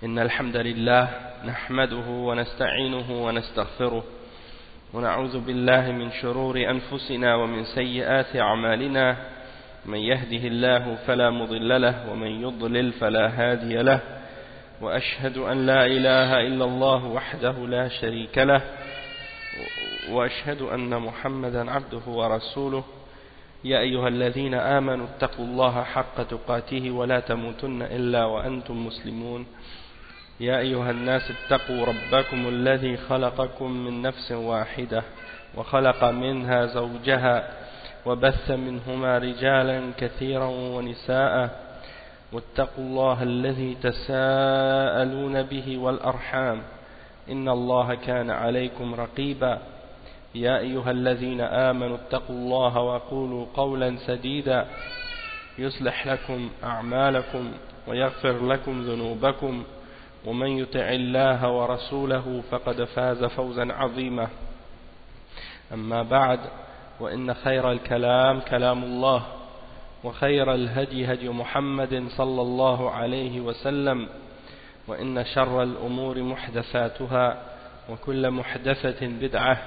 إن الحمد لله نحمده ونستعينه ونستغفره ونعوذ بالله من شرور أنفسنا ومن سيئات أعمالنا من يهده الله فلا مضل له ومن يضلل فلا هادي له وأشهد أن لا إله إلا الله وحده لا شريك له وأشهد أن محمدا عبده ورسوله يا أيها الذين آمنوا اتقوا الله حق تقاته ولا تموتن إلا وأنتم مسلمون يا أيها الناس اتقوا ربكم الذي خلقكم من نفس واحدة وخلق منها زوجها وبث منهما رجالا كثيرا ونساء واتقوا الله الذي تساءلون به والأرحام إن الله كان عليكم رقيبا يا أيها الذين آمنوا اتقوا الله وقولوا قولا سديدا يصلح لكم أعمالكم ويغفر لكم ذنوبكم ومن يطع الله ورسوله فقد فاز فوزا عظيما أما بعد وإن خير الكلام كلام الله وخير الهدي هدي محمد صلى الله عليه وسلم وإن شر الأمور محدثاتها وكل محدثة بدعة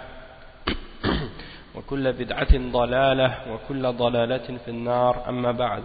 وكل بدعة ضلالة وكل ضلالة في النار أما بعد.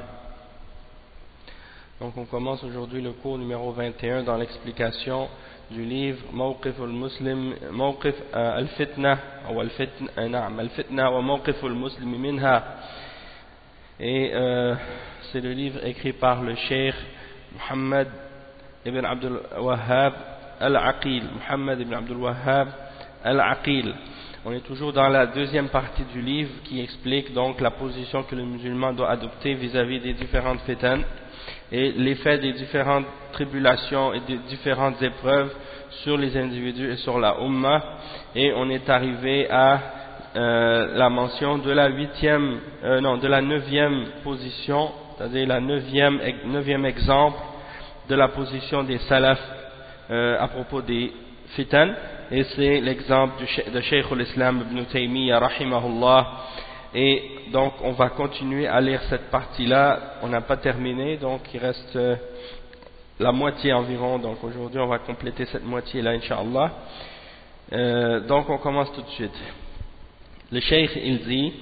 Donc on commence aujourd'hui le cours numéro 21 dans l'explication du livre Mawqif al-Muslim, Mawqif al-Fitna ou al-Fitna wa Mawqif al-Muslim minha. Et c'est le livre écrit par le Cheikh Muhammad ibn Abdul Wahhab al-Aqil. Muhammad ibn Abdul Wahhab al-Aqil. On est toujours dans la deuxième partie du livre qui explique donc la position que le musulman doit adopter vis-à-vis des différentes fitan et l'effet des différentes tribulations et des différentes épreuves sur les individus et sur la Ummah. Et on est arrivé à la mention de la de la 9e position, c'est-à-dire la 9e exemple de la position des salaf à propos des fitan. Et c'est l'exemple de Cheikh al-Islam ibn Taymiyyah rahimahullah. Et donc on va continuer à lire cette partie-là. On n'a pas terminé, donc il reste la moitié environ. Donc aujourd'hui on va compléter cette moitié-là, Inch'Allah. Donc on commence tout de suite. Le Cheikh il dit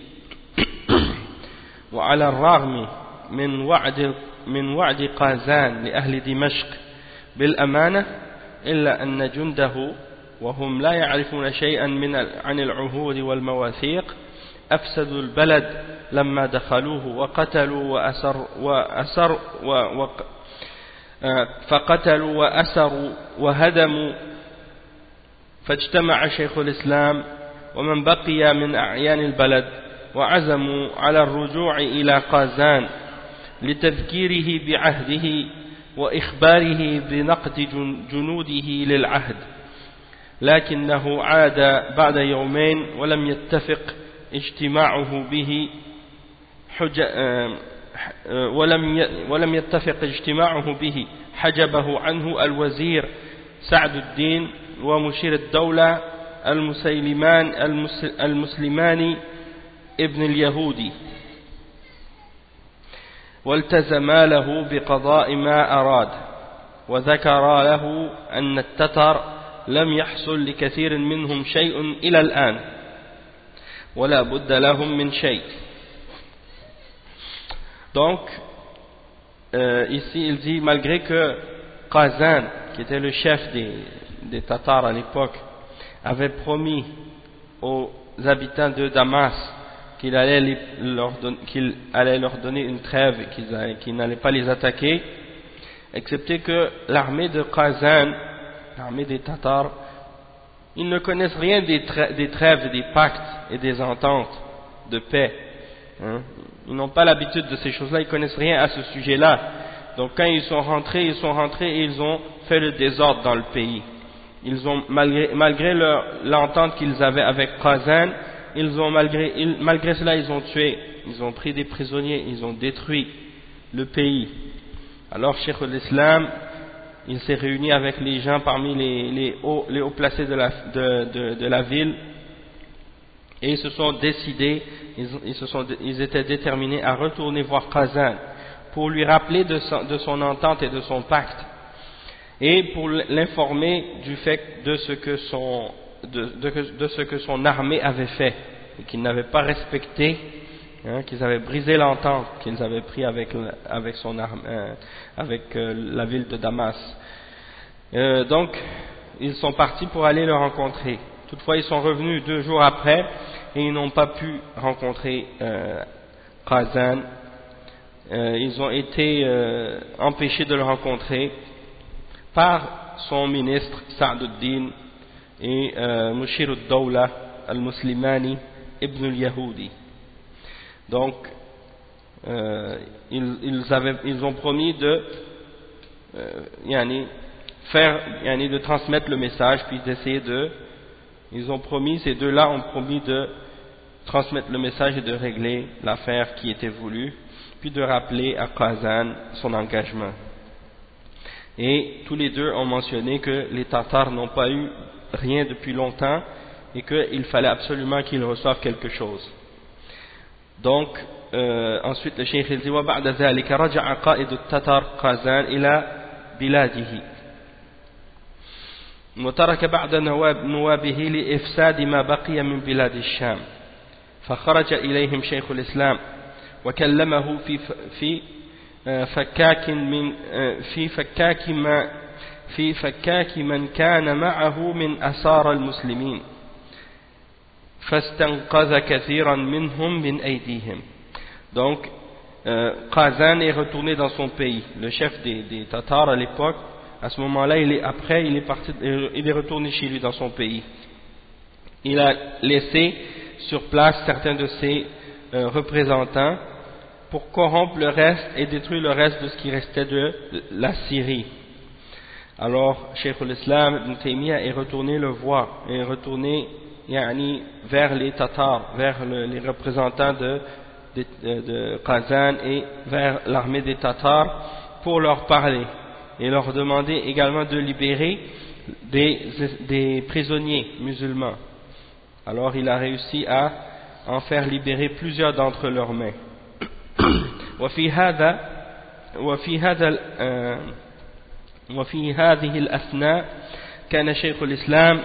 وعلى الرغم من وعد قازان لأهل دمشق بالأمانة إلا أن جنده وهم لا يعرفون شيئا عن العهود والمواثيق أفسدوا البلد لما دخلوه وقتلوا فقتلوا وأسروا وهدموا. فاجتمع شيخ الإسلام ومن بقي من أعيان البلد وعزموا على الرجوع إلى قازان لتذكيره بعهده وإخباره بنقد جنوده للعهد، لكنه عاد بعد يومين ولم يتفق اجتماعه به حجبه عنه الوزير سعد الدين ومشير الدولة المسلمان ابن اليهودي، والتزم له بقضاء ما أراد، وذكر له أن التتر لم يحصل لكثير منهم شيء إلى الآن ولا بد لهم من شيء. Donc ici il dit, malgré que Qazan, qui était le chef des Tatars à l'époque, avait promis aux habitants de Damas qu'il allait leur donner une trêve et qu'il n'allait pas les attaquer, excepté que l'armée de Qazan, l'armée des Tatars, ils ne connaissent rien des trêves, des pactes et des ententes de paix. Ils n'ont pas l'habitude de ces choses-là, ils ne connaissent rien à ce sujet-là. Donc quand ils sont rentrés et ils ont fait le désordre dans le pays. Ils ont, malgré l'entente qu'ils avaient avec Qazan, malgré cela ils ont tué, ils ont pris des prisonniers, ils ont détruit le pays. Alors Cheikh al-Islam, il s'est réuni avec les gens parmi les hauts placés de la ville, et ils se sont décidés, ils étaient déterminés à retourner voir Qazan pour lui rappeler de son entente et de son pacte. et pour l'informer du fait de ce que son armée avait fait et qu'ils n'avaient pas respecté, qu'ils avaient brisé l'entente qu'ils avaient pris avec la ville de Damas. Donc ils sont partis pour aller le rencontrer. Toutefois ils sont revenus 2 jours après et ils n'ont pas pu rencontrer Qazan. Ils ont été empêchés de le rencontrer par son ministre Sa'd-ud-Din et Mushir al-Dawla al-Muslimani ibn al-Yahudi. Donc ils ont promis de de transmettre le message, puis d'essayer ces deux-là ont promis de transmettre le message et de régler l'affaire qui était voulue, puis de rappeler à Qazan son engagement. Et tous les deux ont mentionné que les Tatars n'ont pas eu rien depuis longtemps et qu'il fallait absolument qu'ils reçoivent quelque chose. Donc ensuite le cheikh dit wa ba'da dhalika raja'a qa'id at-Tatar Qazan ila biladihi وترك بعد نوابه لإفساد ما بقي من بلاد الشام فخرج إليهم شيخ الإسلام وكلمه في فكاك من كان معه من أسار المسلمين فاستنقذ كثيرا منهم من أيديهم. Donc Qazan est retourné dans son pays, le chef des Tatars à l'époque. À ce moment-là, il est retourné chez lui dans son pays. Il a laissé sur place certains de ses représentants pour corrompre le reste et détruire le reste de ce qui restait de la Syrie. Alors, Cheikh al-Islam Ibn Taymiyyah est retourné le voir, est retourné vers les Tatars, vers les représentants de Qazan et vers l'armée des Tatars pour leur parler et leur demander également de libérer des prisonniers musulmans. Alors il a réussi à en faire libérer plusieurs d'entre leurs mains. وفي هذه الأثناء كان شيخ الإسلام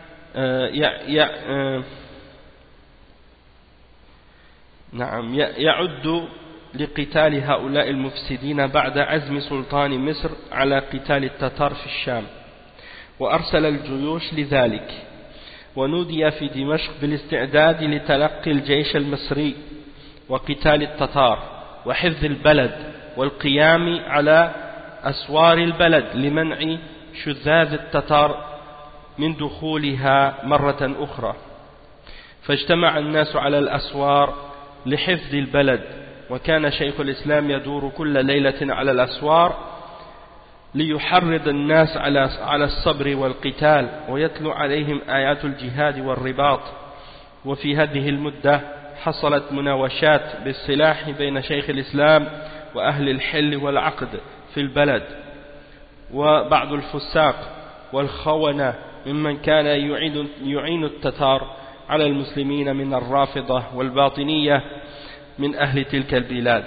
يعد لقتال هؤلاء المفسدين بعد عزم سلطان مصر على قتال التتار في الشام وأرسل الجيوش لذلك ونودي في دمشق بالاستعداد لتلقي الجيش المصري وقتال التتار وحفظ البلد والقيام على أسوار البلد لمنع شذاذ التتار من دخولها مرة أخرى فاجتمع الناس على الأسوار لحفظ البلد وكان شيخ الإسلام يدور كل ليلة على الأسوار ليحرض الناس على الصبر والقتال ويتلو عليهم آيات الجهاد والرباط. وفي هذه المدة حصلت مناوشات بالسلاح بين شيخ الإسلام وأهل الحل والعقد في البلد وبعض الفساق والخونة ممن كان يعين التتار على المسلمين من الرافضة والباطنية من أهل تلك البلاد.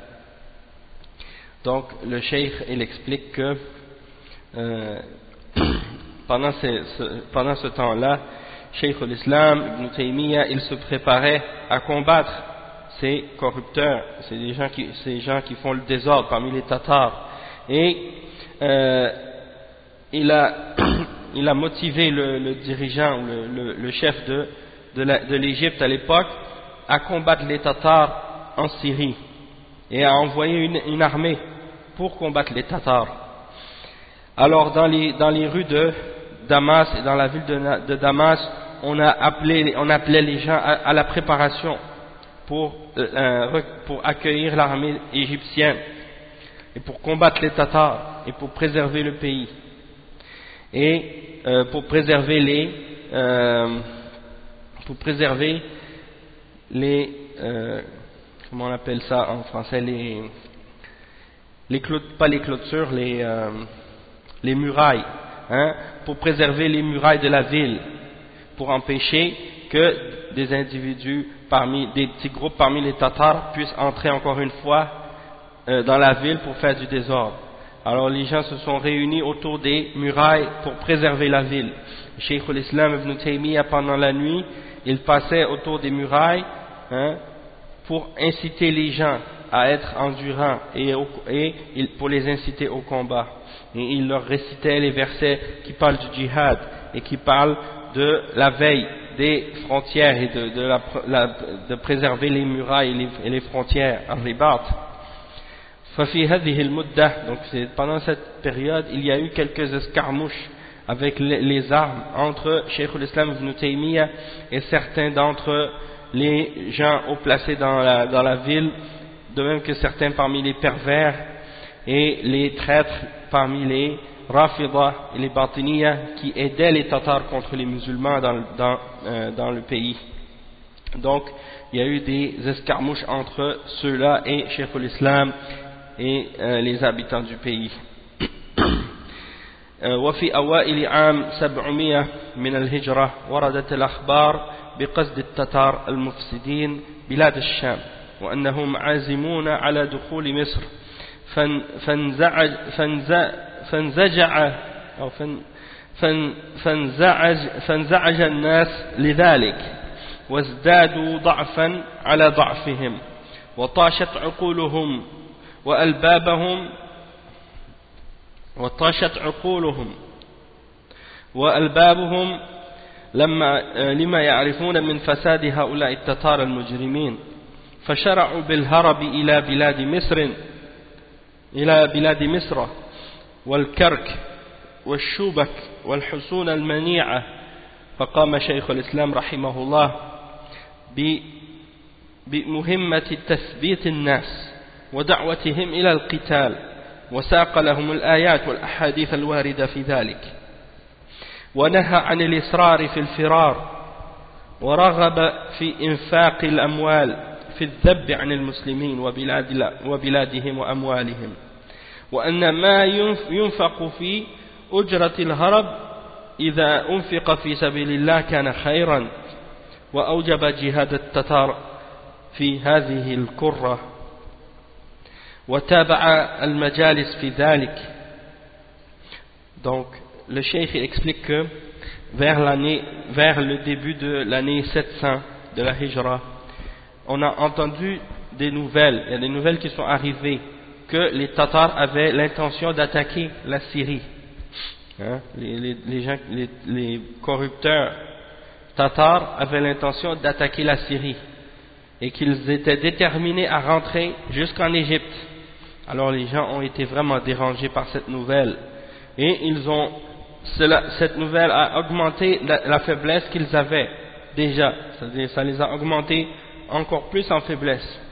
Donc le cheikh il explique que pendant ce temps-là, Cheikh al-Islam Ibn Taymiyyah il se préparait à combattre ces corrupteurs, ces gens qui font le désordre parmi les Tatars, et il a motivé le dirigeant, le chef de l'Égypte à l'époque à combattre les Tatars en Syrie et à envoyer une armée pour combattre les Tatars. Alors dans les rues de Damas et dans la ville de Damas, on appelait les gens à la préparation pour accueillir l'armée égyptienne et pour combattre les Tatars et pour préserver le pays et pour préserver les comment on appelle ça en français, pas les clôtures, les murailles, pour préserver les murailles de la ville, pour empêcher que des individus des petits groupes parmi les Tatars puissent entrer encore une fois dans la ville pour faire du désordre. Alors les gens se sont réunis autour des murailles pour préserver la ville. Cheikh al-Islam Ibn Taymiyyah, pendant la nuit, il passait autour des murailles pour inciter les gens à être endurants et pour les inciter au combat. Et il leur récitait les versets qui parlent du djihad et qui parlent de la veille des frontières et de préserver les murailles et les frontières, al-ribat. ففي هذه المدة, donc pendant cette période, il y a eu quelques escarmouches avec les armes entre Cheikh al-Islam Ibn Taymiyyah et certains d'entre les gens haut placés dans la ville, de même que certains parmi les pervers et les traîtres parmi les Rafidah et les Batiniyah qui aidaient les Tatars contre les musulmans dans le pays. Donc il y a eu des escarmouches entre ceux-là et Cheikh al-Islam et les habitants du pays. وفي أوائل عام 700 من الهجرة وردت الأخبار بقصد التتار المفسدين بلاد الشام وأنهم عازمون على دخول مصر فانزعج الناس لذلك وازدادوا ضعفا على ضعفهم وطاشت عقولهم لما يعرفون من فساد هؤلاء التتار المجرمين فشرعوا بالهرب إلى بلاد مصر والكرك والشوبك والحصون المنيعة فقام شيخ الإسلام رحمه الله بمهمة تثبيت الناس ودعوتهم إلى القتال وساق لهم الآيات والأحاديث الواردة في ذلك ونهى عن الإصرار في الفرار ورغب في إنفاق الأموال في الذب عن المسلمين وبلادهم وأموالهم وأن ما ينفق في أجرة الهرب إذا أنفق في سبيل الله كان خيرا وأوجب جهاد التتار في هذه الكرة وتابع المجالس في ذلك. Donc le cheikh explique que vers le début de l'année 700 de la Hijra, on a entendu des nouvelles, il y a des nouvelles qui sont arrivées que les Tatars avaient l'intention d'attaquer la Syrie. Les corrupteurs Tatars avaient l'intention d'attaquer la Syrie et qu'ils étaient déterminés à rentrer jusqu'en Égypte. Alors les gens ont été vraiment dérangés par cette nouvelle et cette nouvelle a augmenté la faiblesse qu'ils avaient déjà, c'est-à-dire ça les a augmentés encore plus en faiblesse.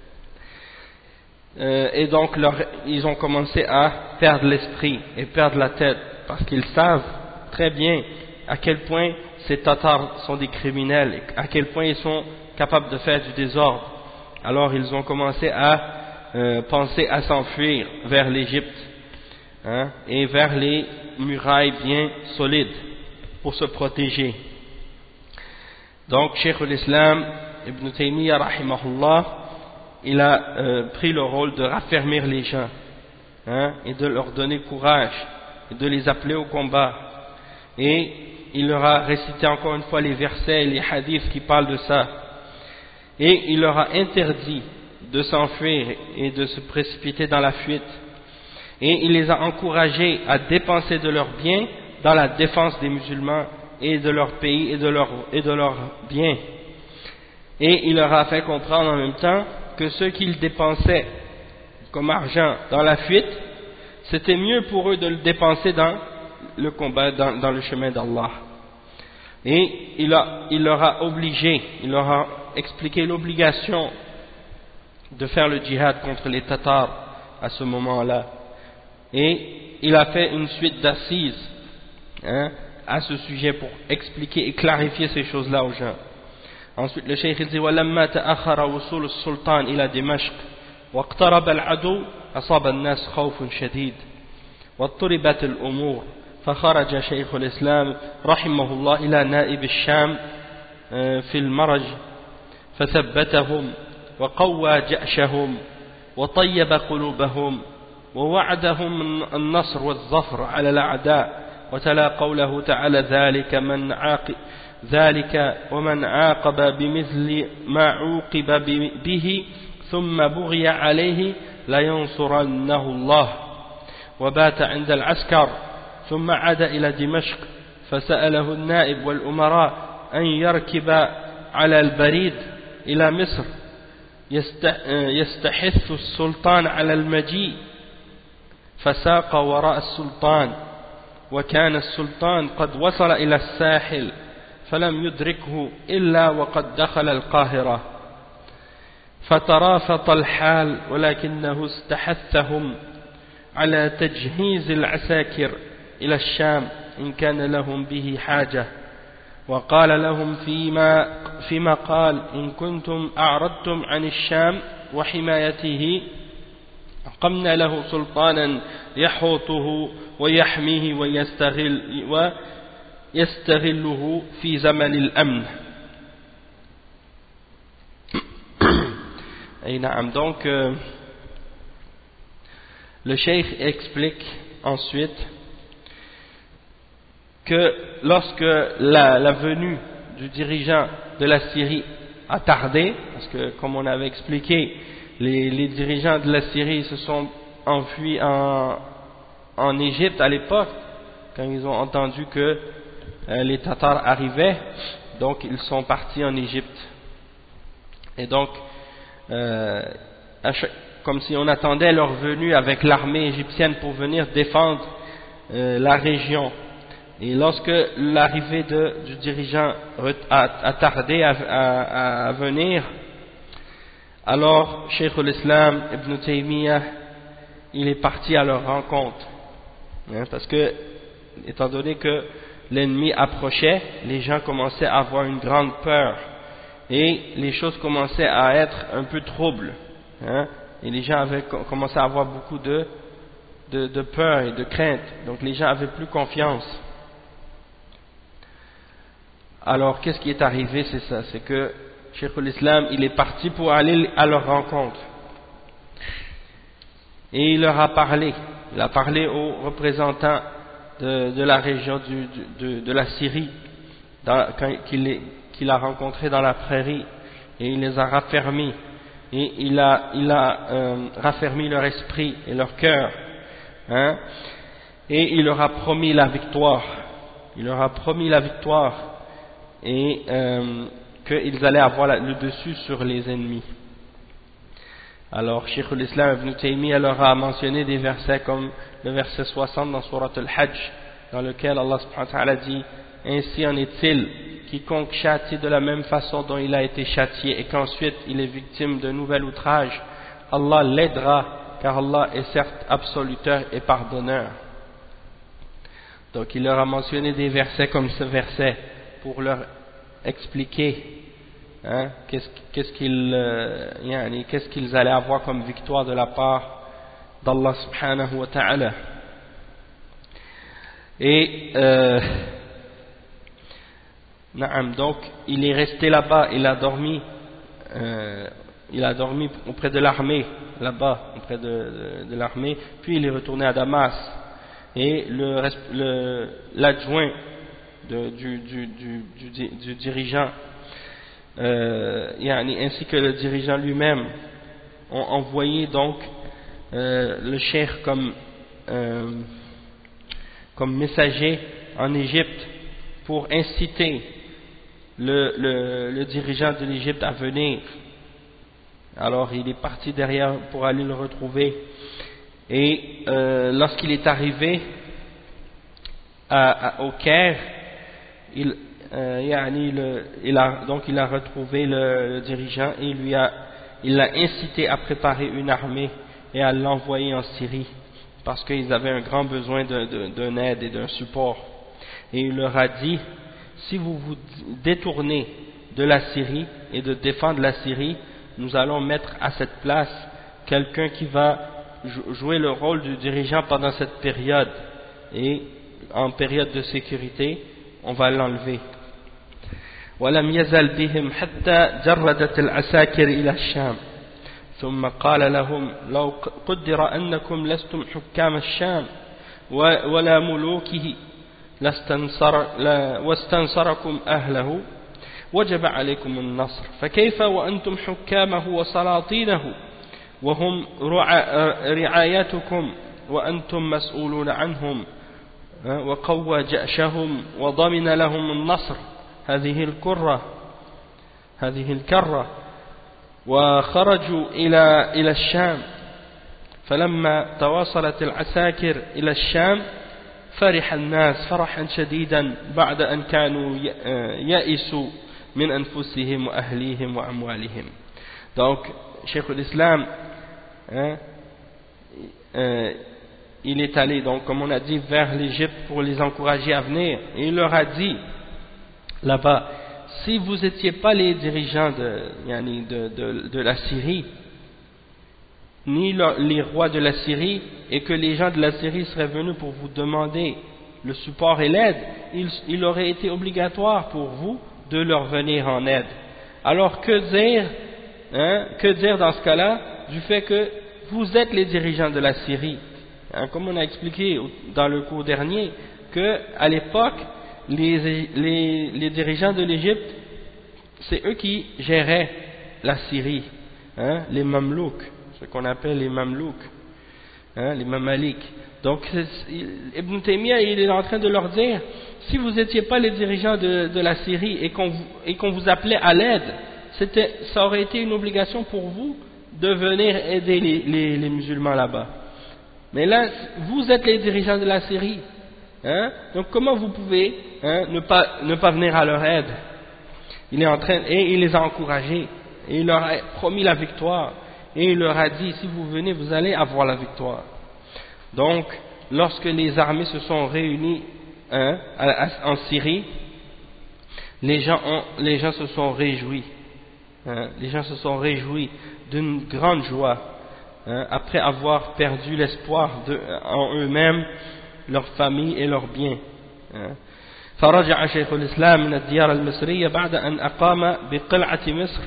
Et donc ils ont commencé à perdre l'esprit et perdre la tête parce qu'ils savent très bien à quel point ces Tatars sont des criminels et à quel point ils sont capables de faire du désordre. Alors ils ont commencé à penser à s'enfuir vers l'Égypte et vers les murailles bien solides pour se protéger. Donc Cheikh al-Islam Ibn Taymiyyah rahimahullah, il a pris le rôle de raffermir les gens et de leur donner courage et de les appeler au combat, et il leur a récité encore une fois les versets et les hadiths qui parlent de ça, et il leur a interdit de s'enfuir et de se précipiter dans la fuite, et il les a encouragés à dépenser de leurs biens dans la défense des musulmans et de leur pays et de leurs biens, et il leur a fait comprendre en même temps que ce qu'ils dépensaient comme argent dans la fuite, c'était mieux pour eux de le dépenser dans le combat, dans le chemin d'Allah. Et il leur a expliqué l'obligation de faire le djihad contre les Tatars à ce moment-là. Et il a fait une suite d'assises à ce sujet pour expliquer et clarifier ces choses-là aux gens. Ensuite le cheikh dit وَلَمَّا تَأَخَّرَ وصول السلطان إلى دمشق واقترب العدو أصاب الناس خوف شديد واضطربت الأمور فخرج شيخ الإسلام رحمه الله إلى نائب الشام في المرج فثبتهم وقوى جأشهم وطيب قلوبهم ووعدهم النصر والظفر على الأعداء وتلا قوله تعالى ذلك ومن عاقب بمثل ما عوقب به ثم بغي عليه لينصرنه الله وبات عند العسكر ثم عاد إلى دمشق فسأله النائب والأمراء أن يركب على البريد إلى مصر يستحث السلطان على المجيء فساق وراء السلطان وكان السلطان قد وصل إلى الساحل فلم يدركه إلا وقد دخل القاهرة فترافط الحال ولكنه استحثهم على تجهيز العساكر إلى الشام إن كان لهم به حاجة وقال لهم فيما قال إن كنتم أعرضتم عن الشام وحمايته قمنا له سلطانا يحوطه ويحميه ويستغله في زمن الأمن. Et donc le cheikh explique ensuite que lorsque la venue du dirigeant de la Syrie a tardé, parce que comme on avait expliqué, les dirigeants de la Syrie se sont enfuis en Égypte à l'époque, quand ils ont entendu que les Tatars arrivaient, donc ils sont partis en Égypte. Et donc, comme si on attendait leur venue avec l'armée égyptienne pour venir défendre la région. Et lorsque l'arrivée du dirigeant a tardé à venir, alors Cheikh al-Islam Ibn Taymiyyah, il est parti à leur rencontre, parce que étant donné que l'ennemi approchait, les gens commençaient à avoir une grande peur et les choses commençaient à être un peu troubles, et les gens avaient commencé à avoir beaucoup de peur et de crainte, donc les gens avaient plus confiance. Alors qu'est-ce qui est arrivé? C'est ça, c'est que Cheikh al-Islam, il est parti pour aller à leur rencontre et il leur a parlé. Il a parlé aux représentants de la région de la Syrie qu'il a rencontré dans la prairie, et il les a raffermis, et il a raffermi leur esprit et leur cœur, et il leur a promis la victoire. Il leur a promis la victoire et qu'ils allaient avoir le dessus sur les ennemis. Alors Cheikh al-Islam Ibn Taymiyyah leur a mentionné des versets comme le verset 60 dans Surat al-Hajj, dans lequel Allah subhanahu wa ta'ala dit: ainsi en est-il, quiconque châtie de la même façon dont il a été châtié et qu'ensuite il est victime d'un nouvel outrage, Allah l'aidera, car Allah est certes absoluteur et pardonneur. Donc il leur a mentionné des versets comme ce verset pour leur expliquer qu'est-ce qu'ils allaient avoir comme victoire de la part d'Allah subhanahu wa ta'ala. Et donc il est resté là-bas, il a dormi auprès de l'armée, là-bas auprès de l'armée, puis il est retourné à Damas, et l'adjoint du dirigeant ainsi que le dirigeant lui-même ont envoyé donc le cheikh comme messager en Égypte pour inciter le dirigeant de l'Égypte à venir. Alors il est parti derrière pour aller le retrouver, et lorsqu'il est arrivé au Caire, il a retrouvé le dirigeant et il l'a incité à préparer une armée et à l'envoyer en Syrie, parce qu'ils avaient un grand besoin d'un aide et d'un support. Et il leur a dit: si vous vous détournez de la Syrie et de défendre la Syrie, nous allons mettre à cette place quelqu'un qui va jouer le rôle du dirigeant pendant cette période, et en période de sécurité on va l'enlever. ولم يزل بهم حتى جردت العساكر إلى الشام ثم قال لهم لو قدر أنكم لستم حكام الشام ولا ملوكه واستنصركم أهله وجب عليكم النصر فكيف وأنتم حكامه وسلاطينه وهم رعايتكم وأنتم مسؤولون عنهم وقوى جأشهم وضمن لهم النصر هذه الكرة وخرجوا إلى الشام فلما تواصلت العساكر إلى الشام فرح الناس فرحا شديدا بعد أن كانوا يئسوا من أنفسهم وأهليهم وأموالهم. Donc, Cheikh l'Islam, il est allé, donc, comme on a dit, vers l'Égypte pour les encourager à venir. Et il leur a dit, là-bas, si vous n'étiez pas les dirigeants de la Syrie, ni les rois de la Syrie, et que les gens de la Syrie seraient venus pour vous demander le support et l'aide, il aurait été obligatoire pour vous de leur venir en aide. Alors que dire dans ce cas-là du fait que vous êtes les dirigeants de la Syrie, comme on a expliqué dans le cours dernier, que à l'époque les dirigeants de l'Égypte, c'est eux qui géraient la Syrie, les Mamelouks, ce qu'on appelle les Mamelouks, les Mamaliks. Donc Ibn Taymiyyah, il est en train de leur dire, si vous n'étiez pas les dirigeants de la Syrie et qu'on vous appelait à l'aide, ça aurait été une obligation pour vous de venir aider les musulmans là-bas. Mais là, vous êtes les dirigeants de la Syrie, donc comment vous pouvez ne pas venir à leur aide? Et il les a encouragés, et il leur a promis la victoire, et il leur a dit, si vous venez, vous allez avoir la victoire. Donc, lorsque les armées se sont réunies en Syrie, les gens se sont réjouis. Les gens se sont réjouis d'une grande joie après avoir perdu l'espoir en eux-mêmes, leur famille et leurs biens. فرجع شيخ الإسلام من الديار المصرية بعد أن أقام بقلعة مصر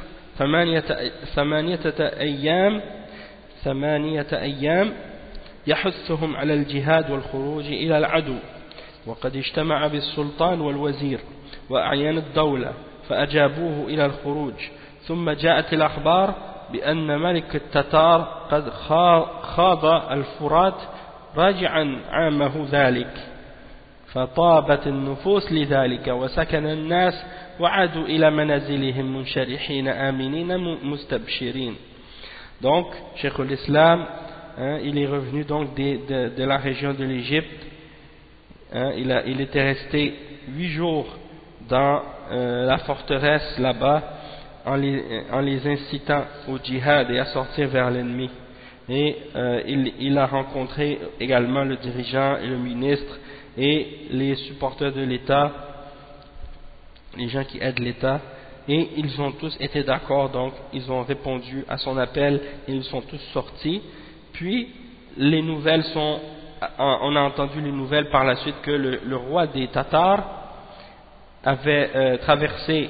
ثمانية أيام يحثهم على الجهاد والخروج إلى العدو وقد اجتمع بالسلطان والوزير وأعيان الدولة فأجابوه إلى الخروج ثم جاءت الأخبار بأن ملك التتار قد خاض الفرات راجعا عامه ذلك فطابت النفوس لذلك وسكن الناس وعادوا إلى منازلهم منشرحين آمنين مستبشرين. Donc, Cheikh l'Islam, il est revenu donc de la région de l'Égypte. Il était resté 8 jours dans la forteresse là-bas en les incitant au djihad et à sortir vers l'ennemi. Et il a rencontré également le dirigeant et le ministre et les supporters de l'État, les gens qui aident l'État, et ils ont tous été d'accord, donc ils ont répondu à son appel et ils sont tous sortis. Puis les nouvelles on a entendu les nouvelles par la suite que le roi des Tatars avait traversé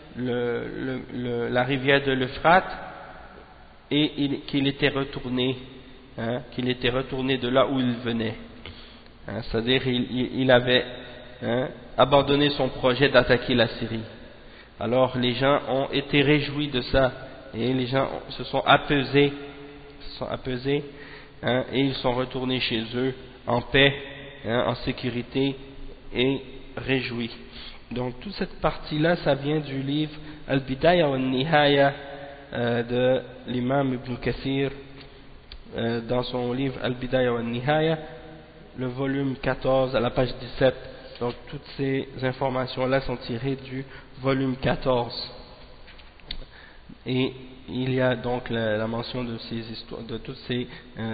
la rivière de l'Euphrate et qu'il était retourné de là où il venait. C'est-à-dire il avait abandonné son projet d'attaquer la Syrie. Alors les gens ont été réjouis de ça et les gens se sont apaisés et ils sont retournés chez eux en paix, en sécurité et réjouis. Donc toute cette partie-là, ça vient du livre Al-Bidaya wa Nihaya de l'imam Ibn Kathir, dans son livre Al-Bidaya wa Nihaya, le volume 14 à la page 17. Donc toutes ces informations-là sont tirées du volume 14. Et il y a donc la mention de ces histoires, de tous ces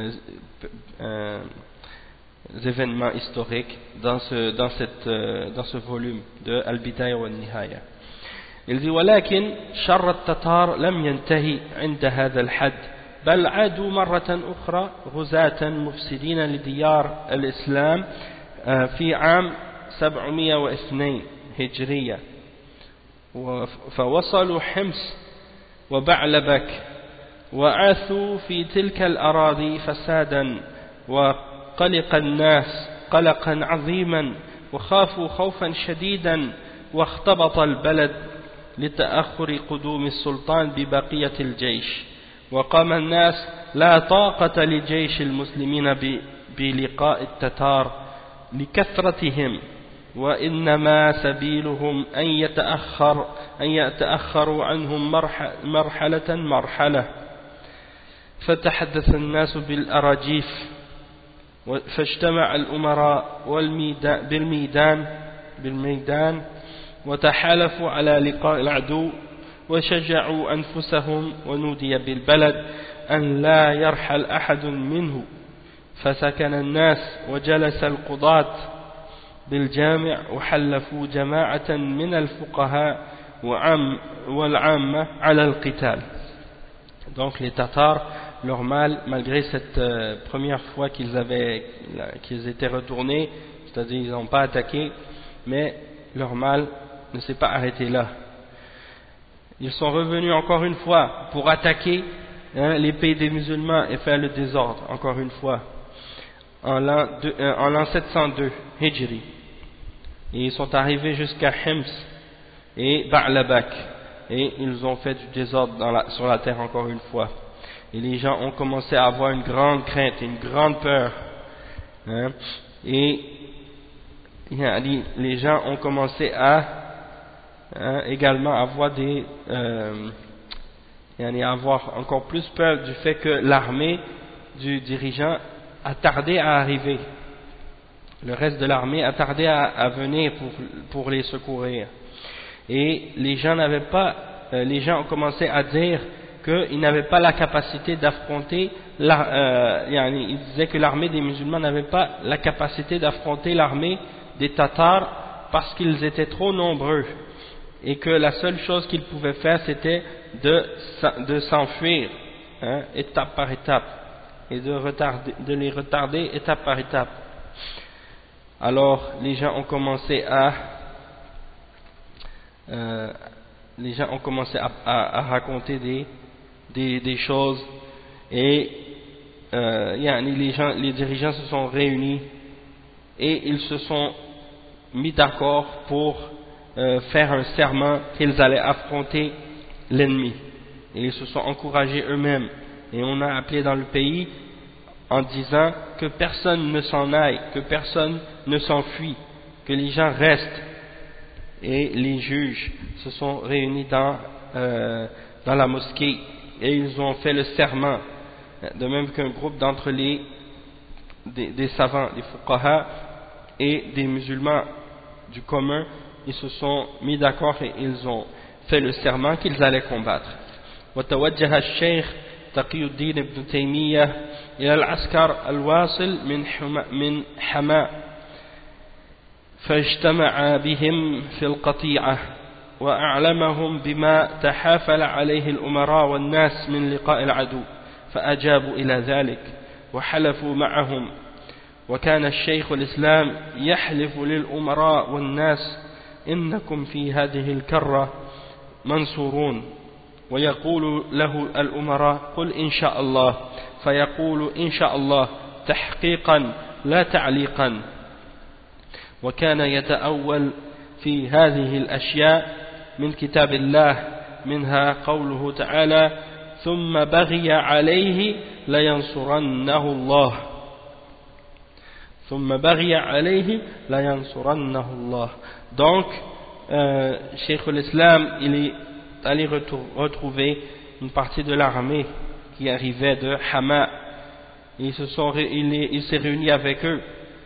événements historiques dans ce volume de Al-Bidaya wa Nihaya. Il dit ولكن شر التتار لم ينتهي عند هذا الحد بل عادوا مرة أخرى غزاة مفسدين لديار الإسلام في عام 702 هجرية فوصلوا حمص وبعلبك وعاثوا في تلك الأراضي فسادا وقلق الناس قلقا عظيما وخافوا خوفا شديدا واختبط البلد لتأخر قدوم السلطان ببقية الجيش وقام الناس لا طاقة لجيش المسلمين بلقاء التتار لكثرتهم وإنما سبيلهم أن يتأخروا عنهم مرحلة فتحدث الناس بالأراجيف فاجتمع الأمراء بالميدان وتحالفوا على لقاء العدو وشجعوا أنفسهم ونودي بالبلد أن لا يرحل أحد منه فسكن الناس وجلس القضاة بالجامع وحلفوا جماعة من الفقهاء والعامة على القتال. Donc les Tatars, leur mal, malgré cette première fois qu'ils étaient retournés, c'est-à-dire ils n'ont pas attaqué, mais leur mal ne s'est pas arrêté là. Ils sont revenus encore une fois pour attaquer les pays des musulmans et faire le désordre, encore une fois, en l'an 702 Hijri. Et ils sont arrivés jusqu'à Hims et Ba'labak, et ils ont fait du désordre sur la terre encore une fois. Et les gens ont commencé à avoir une grande crainte, une grande peur. Et les gens ont commencé à également avoir avoir encore plus peur du fait que l'armée du dirigeant a tardé à arriver. Le reste de l'armée a tardé à venir pour les secourir. Et les gens ont commencé à dire qu'ils n'avaient pas la capacité d'affronter, ils disaient que l'armée des musulmans n'avait pas la capacité d'affronter l'armée des Tatars parce qu'ils étaient trop nombreux et que la seule chose qu'ils pouvaient faire c'était de s'enfuir étape par étape et de les retarder étape par étape. Alors les gens ont commencé à raconter des choses et les dirigeants se sont réunis et ils se sont mis d'accord pour faire un serment qu'ils allaient affronter l'ennemi, et ils se sont encouragés eux-mêmes, et on a appelé dans le pays en disant que personne ne s'en aille, que personne ne s'enfuit, que les gens restent. Et les juges se sont réunis dans la mosquée et ils ont fait le serment, de même qu'un groupe d'entre des savants, des fuqaha et des musulmans du commun, ils se sont mis d'accord et ils ont fait le serment qu'ils allaient combattre. وتوجه الشيخ تقي الدين ابن تيمية إلى العسكر الواصل من حماة فاجتمع بهم في القطيعة وأعلمهم بما تحافل عليه الأمراء والناس من لقاء العدو فأجابوا إلى ذلك وحلفوا معهم. وكان الشيخ الإسلام يحلف للأمراء والناس إنكم في هذه الكرة منصورون، ويقول له الأمراء قل إن شاء الله، فيقول إن شاء الله تحقيقا لا تعليقا. وكان يتأول في هذه الأشياء من كتاب الله، منها قوله تعالى ثم بغي عليه لينصرنه الله، ثم بغي عليه لينصرنه الله. Donc Cheikh l'Islam il est allé retrouver une partie de l'armée qui arrivait de Hama, il s'est réuni avec eux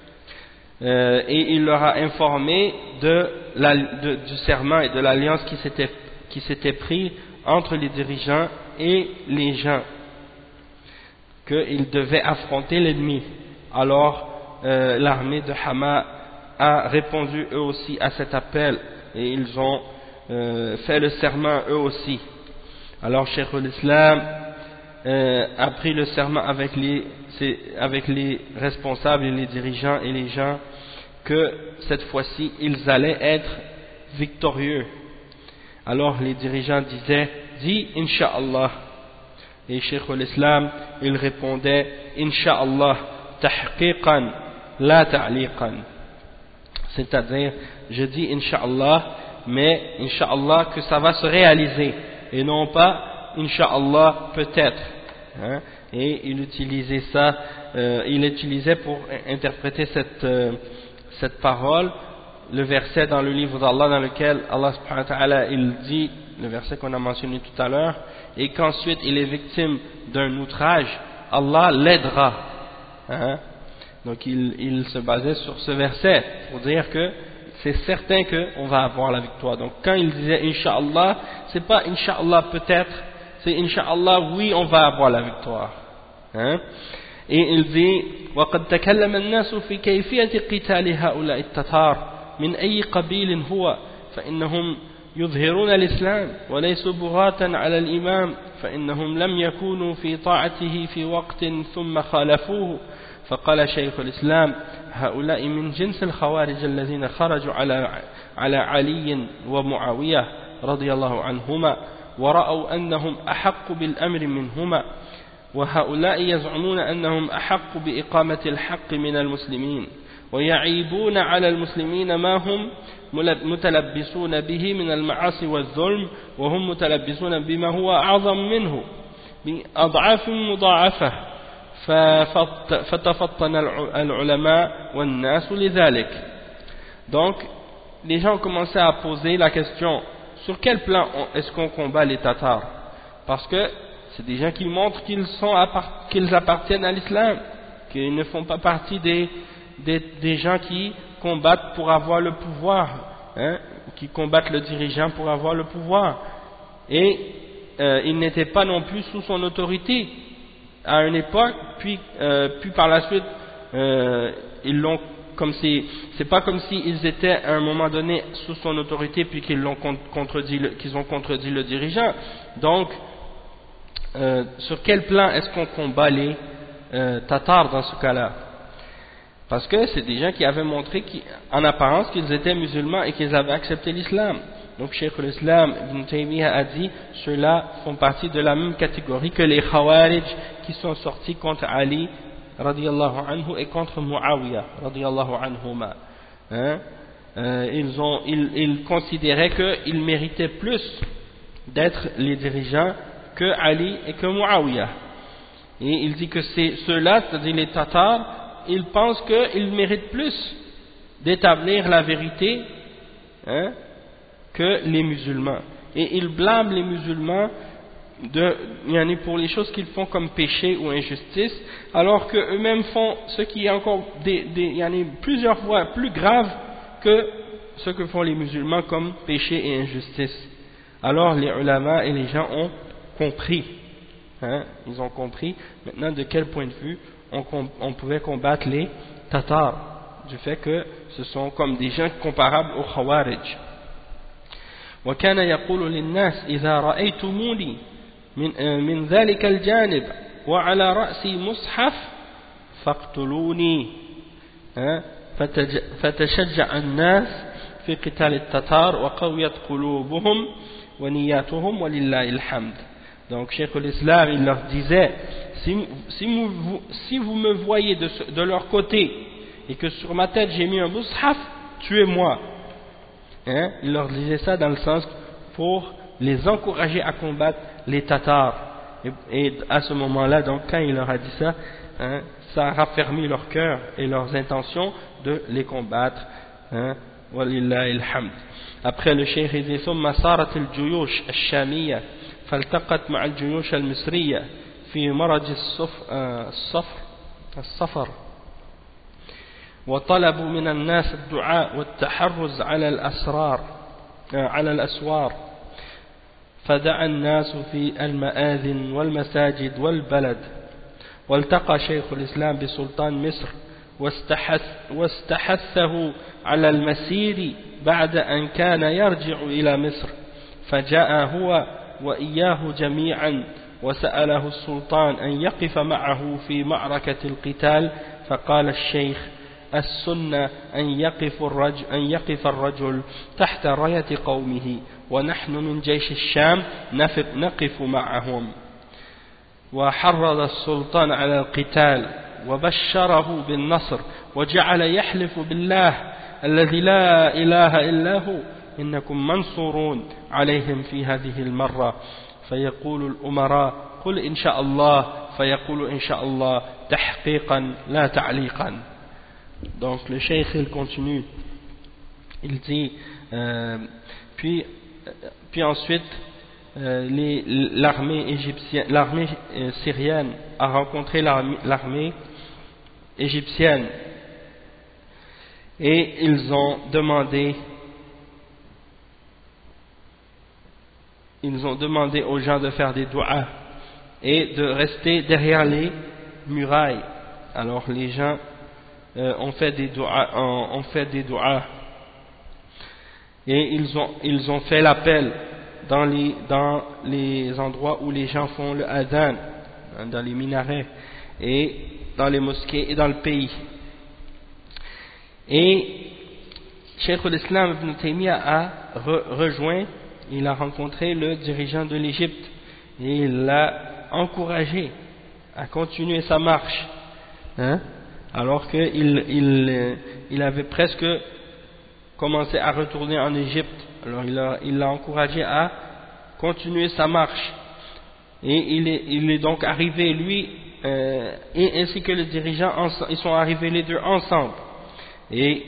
et il leur a informé du serment et de l'alliance qui s'était pris entre les dirigeants et les gens, qu'ils devaient affronter l'ennemi. Alors l'armée de Hama a répondu eux aussi à cet appel et ils ont fait le serment eux aussi. Alors Cheikh l'Islam a pris le serment avec les responsables et les dirigeants et les gens que cette fois-ci ils allaient être victorieux. Alors les dirigeants disaient dis Inch'Allah, Et Cheikh al-Islam, il répondait Inch'Allah tahqiqan la ta'liqan, c'est-à-dire je dis Inch'Allah, mais Inch'Allah que ça va se réaliser et non pas Inch'Allah peut-être, hein? Et il utilisait ça, il utilisait pour interpréter cette parole le verset dans le livre d'Allah dans lequel Allah subhanahu wa ta'ala il dit, le verset qu'on a mentionné tout à l'heure, et qu'ensuite il est victime d'un outrage, Allah l'aidera, hein? Donc il se basait sur ce verset pour dire que c'est certain qu'on va avoir la victoire. Donc quand il disait Inch'Allah, c'est pas Inch'Allah peut-être, c'est Inch'Allah oui on va avoir la victoire, hein? Et il dit وَقَدْ تَكَلَّمَ النَّاسُ فِي كَيْفِيَةِ قِتَالِ هَؤُلَاءِ التَّتَارِ من أي قبيل هو فإنهم يظهرون الإسلام وليسوا بغاة على الإمام فإنهم لم يكونوا في طاعته في وقت ثم خالفوه. فقال شيخ الإسلام هؤلاء من جنس الخوارج الذين خرجوا على علي ومعاوية رضي الله عنهما ورأوا أنهم أحق بالأمر منهما، وهؤلاء يزعمون أنهم أحق بإقامة الحق من المسلمين ويعيبون على المسلمين ما هم متلبسون به من المعاصي والظلم وهم متلبسون بما هو أعظم منه بأضعاف مضاعفة فتفطن العلماء والناس لذلك. Donc les gens ont commencé à poser la question sur quel plan est-ce qu'on combat les Tatars, parce que c'est des gens qui montrent qu'ils appartiennent à l'islam, qu'ils ne font pas partie des gens qui combattent pour avoir le pouvoir, hein, qui combattent le dirigeant pour avoir le pouvoir, et ils n'étaient pas non plus sous son autorité à une époque, puis par la suite ils l'ont, comme si c'est pas comme s'ils étaient à un moment donné sous son autorité puis qu'ils ont contredit le dirigeant. Donc sur quel plan est-ce qu'on combat les Tatars dans ce cas-là? Parce que c'est des gens qui avaient montré en apparence qu'ils étaient musulmans et qu'ils avaient accepté l'islam. Donc Cheikh al-Islam Ibn Taymiyyah a dit ceux-là font partie de la même catégorie que les Khawarij qui sont sortis contre Ali radiyallahu anhu et contre Muawiyah radiyallahu anhuma, hein? Ils considéraient qu'ils méritaient plus d'être les dirigeants que Ali et que Muawiyah. Et il dit que c'est ceux-là, c'est-à-dire les Tatars, ils pensent qu'ils méritent plus d'établir la vérité, hein, que les musulmans. Et ils blâment les musulmans pour les choses qu'ils font comme péché ou injustice, alors qu'eux-mêmes font ce qui est encore plusieurs fois plus grave que ce que font les musulmans comme péché et injustice. Alors les ulama et les gens ont compris, hein, ils ont compris maintenant de quel point de vue on pouvait combattre les Tatars, du fait que ce sont comme des gens comparables aux Khawarij. وكان يقول للناس إذا رأيتموني من ذلك الجانب وعلى رأسي مصحف فاقتلوني، فتشجع الناس في قتال التتار وقويت قلوبهم ونياتهم ولله الحمد. Donc Cheikh al-Islam il leur disait si vous me voyez de leur côté et que sur ma tête j'ai mis un mushaf, tuez-moi. Hein? Il leur disait ça dans le sens pour les encourager à combattre les Tatars. Et à ce moment-là, donc quand il leur a dit ça, hein, ça a raffermi leur cœur et leurs intentions de les combattre. Hein? Walillahi alhamd. Après le cheikh il dit ثم صارت الجيوش الشامية فالتقت مع الجيوش المصرية في مرج الصفر وطلبوا من الناس الدعاء والتحرز على الأسوار فدعا الناس في المآذن والمساجد والبلد والتقى شيخ الإسلام بسلطان مصر واستحثه على المسير بعد أن كان يرجع إلى مصر فجاء هو وإياه جميعا وسأله السلطان أن يقف معه في معركة القتال فقال الشيخ السنة أن يقف الرجل تحت راية قومه ونحن من جيش الشام نقف معهم. وحرض السلطان على القتال وبشره بالنصر وجعل يحلف بالله الذي لا إله إلا هو إنكم منصورون عليهم في هذه المرة فيقول الأمراء قل إن شاء الله فيقول إن شاء الله تحقيقا لا تعليقا. Donc le cheikh il continue, il dit puis ensuite l'armée syrienne a rencontré l'armée égyptienne et ils ont demandé aux gens de faire des doigts et de rester derrière les murailles. Alors les gens ont fait des doigts et ils ont fait l'appel dans les endroits où les gens font le adhan, dans les minarets et dans les mosquées et dans le pays. Et Cheikh al-Islam Ibn Taymiyyah a rejoint, il a rencontré le dirigeant de l'Égypte et il l'a encouragé à continuer sa marche, alors qu'il avait presque commencé à retourner en Égypte. Alors il l'a encouragé à continuer sa marche et il est donc arrivé lui et ainsi que le dirigeant, ils sont arrivés les deux ensemble et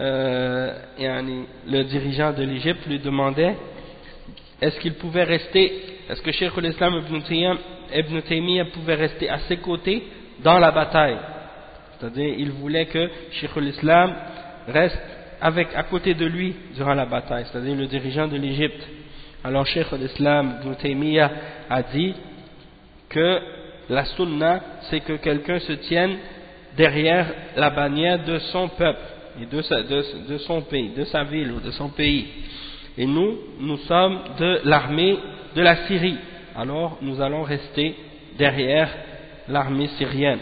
le dirigeant de l'Égypte lui demandait est-ce qu'il pouvait rester, est-ce que Cheikh al-Islam Ibn Taymiyyah pouvait rester à ses côtés dans la bataille, c'est-à-dire il voulait que Cheikh al-Islam reste à côté de lui durant la bataille, c'est-à-dire le dirigeant de l'Égypte. Alors Cheikh al-Islam Ibn Taymiyyah a dit que la sunna c'est que quelqu'un se tienne derrière la bannière de son peuple et de son pays, de sa ville ou de son pays. Et nous sommes de l'armée de la Syrie, alors nous allons rester derrière l'armée syrienne.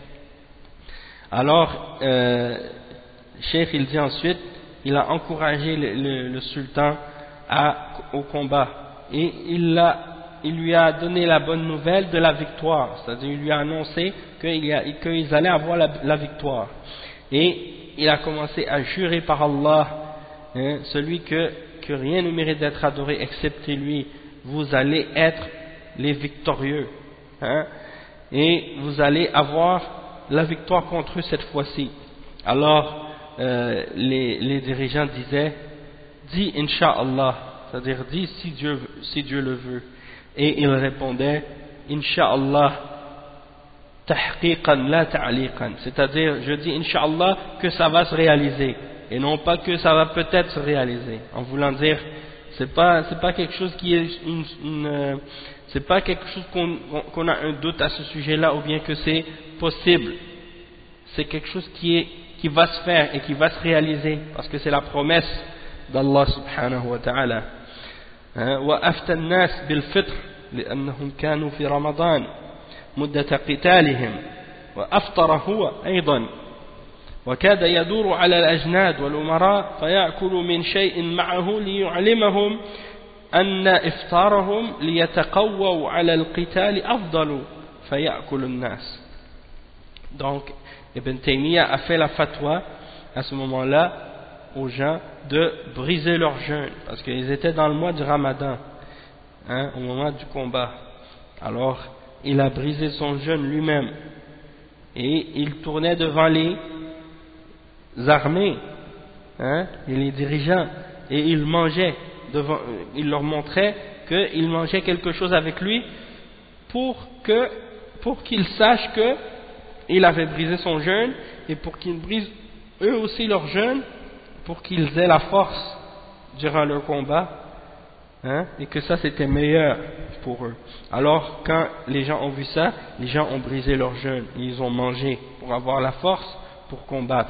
Alors Cheikh il dit ensuite, il a encouragé le sultan au combat et il lui a donné la bonne nouvelle de la victoire, c'est-à-dire il lui a annoncé qu'ils allaient avoir la victoire et il a commencé à jurer par Allah, celui que rien ne mérite d'être adoré excepté lui, vous allez être les victorieux, et vous allez avoir la victoire contre eux cette fois-ci. Alors les dirigeants disaient, dis Inch'Allah, c'est-à-dire dis si Dieu le veut, et il répondait Inch'Allah tahqiqan la ta'liqan, c'est-à-dire je dis Inch'Allah que ça va se réaliser et non pas que ça va peut-être se réaliser, en voulant dire c'est pas quelque chose qui est c'est pas quelque chose qu'on a un doute à ce sujet-là ou bien que c'est possible, c'est quelque chose qui va se faire et qui va se réaliser parce que c'est la promesse d'Allah subhanahu wa ta'ala. وأفتى الناس بالفطر لأنهم كانوا في رمضان مدة قتالهم وأفطر هو أيضا وكاد يدور على الأجناد والأمراء فيأكل من شيء معه ليعلمهم أن إفطارهم ليتقووا على القتال أفضل فيأكل الناس. Donc Ibn Taymiyyah a fait la fatwa à ce moment-là aux gens de briser leur jeûne parce qu'ils étaient dans le mois du Ramadan, au moment du combat. Alors il a brisé son jeûne lui-même et il tournait devant les armées et les dirigeants et il mangeait il leur montrait qu'il mangeait quelque chose avec lui pour qu'ils sachent qu'il avait brisé son jeûne et pour qu'ils brisent eux aussi leur jeûne, pour qu'ils aient la force durant leur combat, et que ça c'était meilleur pour eux. Alors quand les gens ont vu ça, les gens ont brisé leur jeûne, ils ont mangé pour avoir la force pour combattre.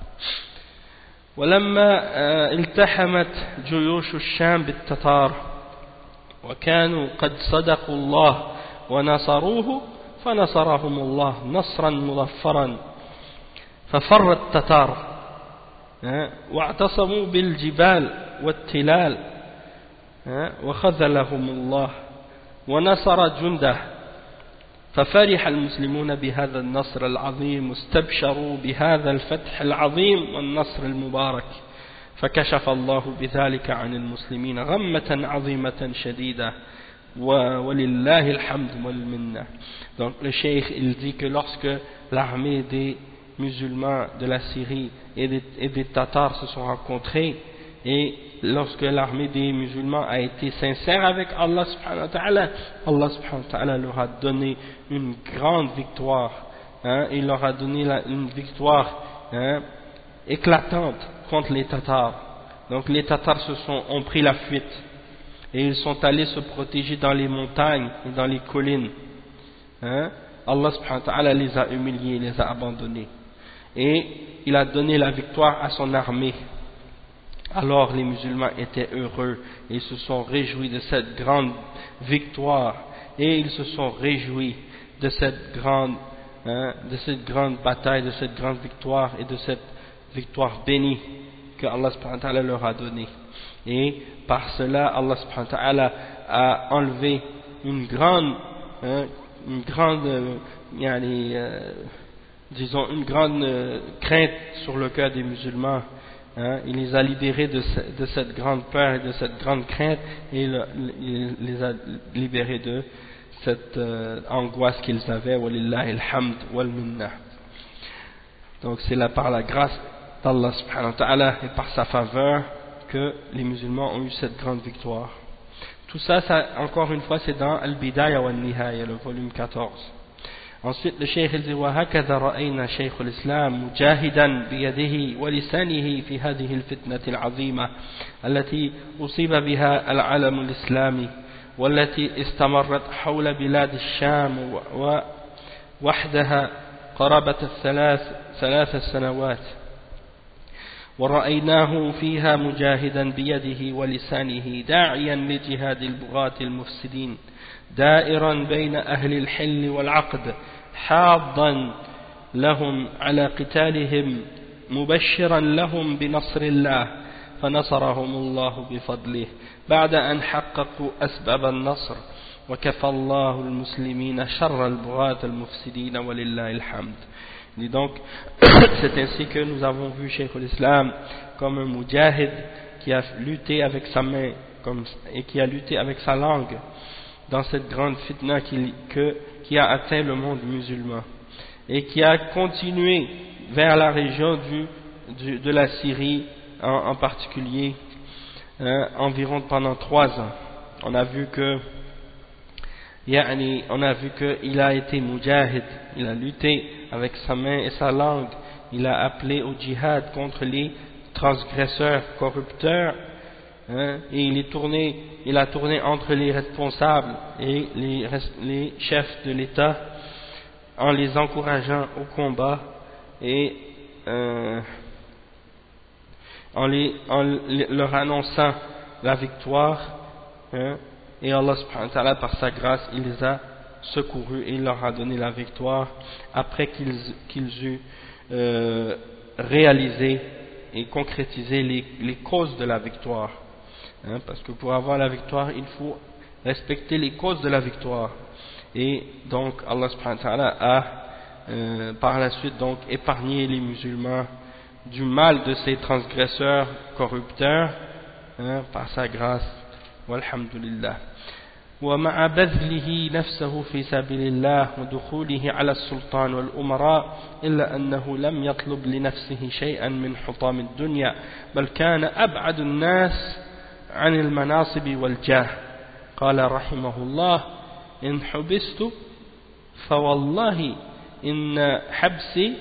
ولما التحمت جيوش الشام بالتتار وكانوا قد صدقوا الله ونصروه فنصرهم الله نصرا مظفرا ففر التتار واعتصموا بالجبال والتلال وخذلهم الله ونصر جنده ففرح المسلمون بهذا النصر العظيم واستبشروا بهذا الفتح العظيم والنصر المبارك فكشف الله بذلك عن المسلمين غمة عظيمة شديدة ولله الحمد والمنة. Donc le cheikh il dit que lorsque l'armée des musulmans de la Syrie et des Tatars se sont rencontrés, et lorsque l'armée des musulmans a été sincère avec Allah subhanahu wa ta'ala, Allah subhanahu wa ta'ala leur a donné une grande victoire, il leur a donné une victoire éclatante contre les Tatars. Donc les Tatars ont pris la fuite et ils sont allés se protéger dans les montagnes et dans les collines. Allah subhanahu wa ta'ala les a humiliés, les a abandonnés, et il a donné la victoire à son armée. Alors les musulmans étaient heureux et ils se sont réjouis de cette grande victoire, et ils se sont réjouis de cette grande bataille, de cette grande victoire et de cette victoire bénie que Allah subhanahu wa ta'ala leur a donnée. Et par cela Allah subhanahu wa ta'ala a enlevé une grande crainte sur le cœur des musulmans. Il les a libérés de cette grande peur et de cette grande crainte, et il les a libérés de cette angoisse qu'ils avaient. Walillahi alhamd wal minna. Donc c'est là par la grâce d'Allah subhanahu wa ta'ala et par sa faveur que les musulmans ont eu cette grande victoire. Tout ça, encore une fois, c'est dans Al-Bidaya wa Al-Nihaya, le volume 14. Ensuite, le Cheikh dit وهكذا رأينا شيخ الإسلام مجاهدا بيده ولسانه في هذه الفتنة العظيمة التي أصيب بها العالم الإسلامي والتي استمرت حول بلاد الشام وحدها قرابة ثلاث سنوات، ورأيناه فيها مجاهدا بيده ولسانه داعيا لجهاد البغاة المفسدين دائرا بين أهل الحل والعقد حاضا لهم على قتالهم مبشرا لهم بنصر الله فنصرهم الله بفضله بعد أن حققوا أسباب النصر وكفى الله المسلمين شر البغاة المفسدين ولله الحمد. Et donc, c'est ainsi que nous avons vu Cheikh al-Islam comme un mujahid qui a lutté avec sa main et qui a lutté avec sa langue dans cette grande fitna qui a atteint le monde musulman, et qui a continué vers la région de la Syrie en particulier, environ pendant 3 ans. On a vu qu'il a été mujahid, il a lutté avec sa main et sa langue, il a appelé au djihad contre les transgresseurs, corrupteurs, et il a tourné entre les responsables et les chefs de l'État en les encourageant au combat et en leur annonçant la victoire, et Allah subhanahu wa ta'ala par sa grâce il les a secourus et il leur a donné la victoire après qu'ils eurent réalisé et concrétisé les causes de la victoire. Parce que pour avoir la victoire, il faut respecter les causes de la victoire. Et donc Allah subhanahu wa ta'ala a par la suite donc épargné les musulmans du mal de ces transgresseurs corrupteurs, par sa grâce. Walhamdulillah. ومع بذله نفسه في سبيل الله ودخوله على السلطان والأمراء إلا أنه لم يطلب لنفسه شيئا من حطام الدنيا بل كان أبعد الناس عن المناصب والجاه. قال رحمه الله: إن حبست فوالله إن حبسي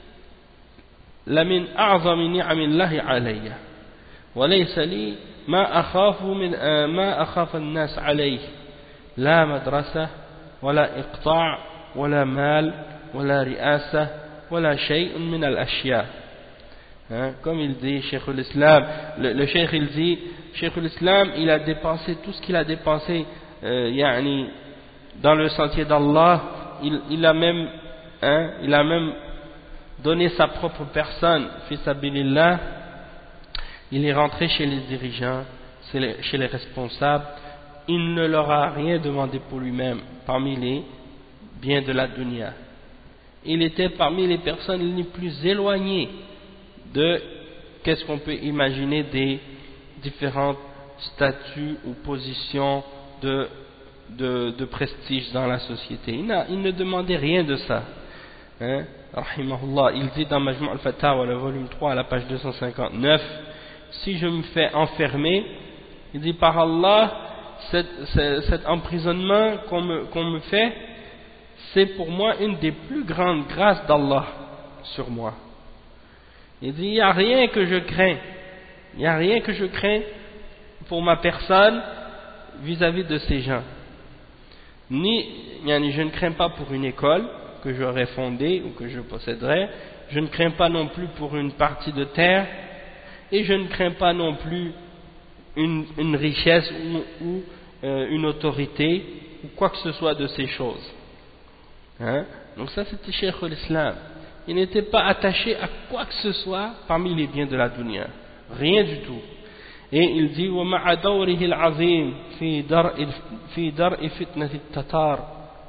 لمن أعظم نعم الله علي وليس لي ما أخاف الناس عليه لا مدرسة ولا إقطاع ولا مال ولا رئاسة ولا شيء من الأشياء. Comme il dit Cheikh al-Islam, le Cheikh il dit, Cheikh al-Islam il a dépensé tout ce qu'il a dépensé dans le sentier d'Allah, il a même donné sa propre personne, fi sabilillah. Il est rentré chez les dirigeants, chez les responsables, il ne leur a rien demandé pour lui-même parmi les biens de la dunya. Il était parmi les personnes les plus éloignées de qu'est-ce qu'on peut imaginer des différents statuts ou positions de prestige dans la société. Il ne demandait rien de ça. Hein? Rahimahullah, il dit dans Majmu' al-Fatawa, le volume 3, à la page 259, si je me fais enfermer, il dit par Allah, cet emprisonnement qu'on me fait, c'est pour moi une des plus grandes grâces d'Allah sur moi. Il dit, il n'y a rien que je crains, il n'y a rien que je crains pour ma personne vis-à-vis de ces gens. Je ne crains pas pour une école que j'aurais fondée ou que je posséderais, je ne crains pas non plus pour une partie de terre, et je ne crains pas non plus une richesse ou une autorité ou quoi que ce soit de ces choses. Hein? Donc ça c'était Cheikh al-Islam. Il n'était pas attaché à quoi que ce soit parmi les biens de la dunya, rien du tout. Et il dit وَمَعَ دَوْرِهِ الْعَظِيمِ في درء فتنة التتار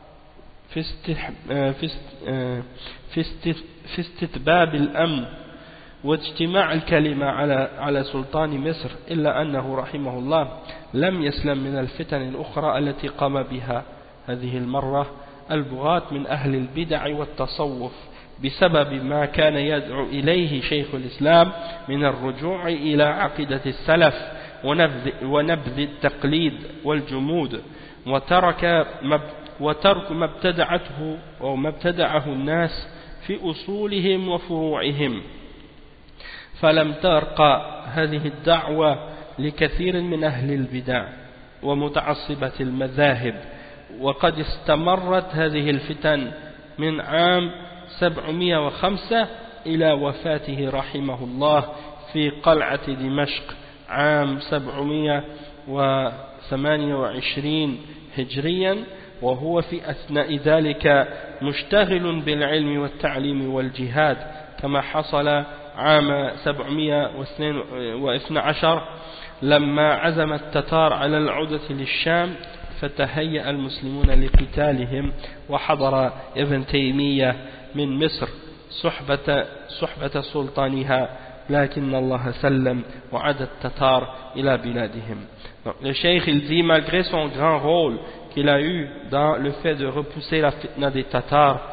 في استتباب الأمن واجتماع الكلمة على سلطان مصر إلا أنه رحمه الله لم يسلم من الفتن الأخرى التي قام بها هذه المرة البغاة من أهل البدع والتصوف بسبب ما كان يدعو إليه شيخ الإسلام من الرجوع إلى عقيدة السلف ونبذ التقليد والجمود وترك ما ابتدعته أو ما ابتدعه الناس في أصولهم وفروعهم. فلم ترقى هذه الدعوة لكثير من أهل البدع ومتعصبة المذاهب، وقد استمرت هذه الفتن من عام 705 إلى وفاته رحمه الله في قلعة دمشق عام 728 هجريا، وهو في أثناء ذلك مشتغل بالعلم والتعليم والجهاد، كما حصل عام 712 لما عزم التتار على العودة للشام فتهيأ المسلمون لقتالهم، وحضر ابن تيمية من مصر صحبة سلطانها، لكن الله سلم وعاد التتار إلى بلادهم. Donc, le cheikh il dit, malgré son grand rôle qu'il a eu dans le fait de repousser la fitna des Tatars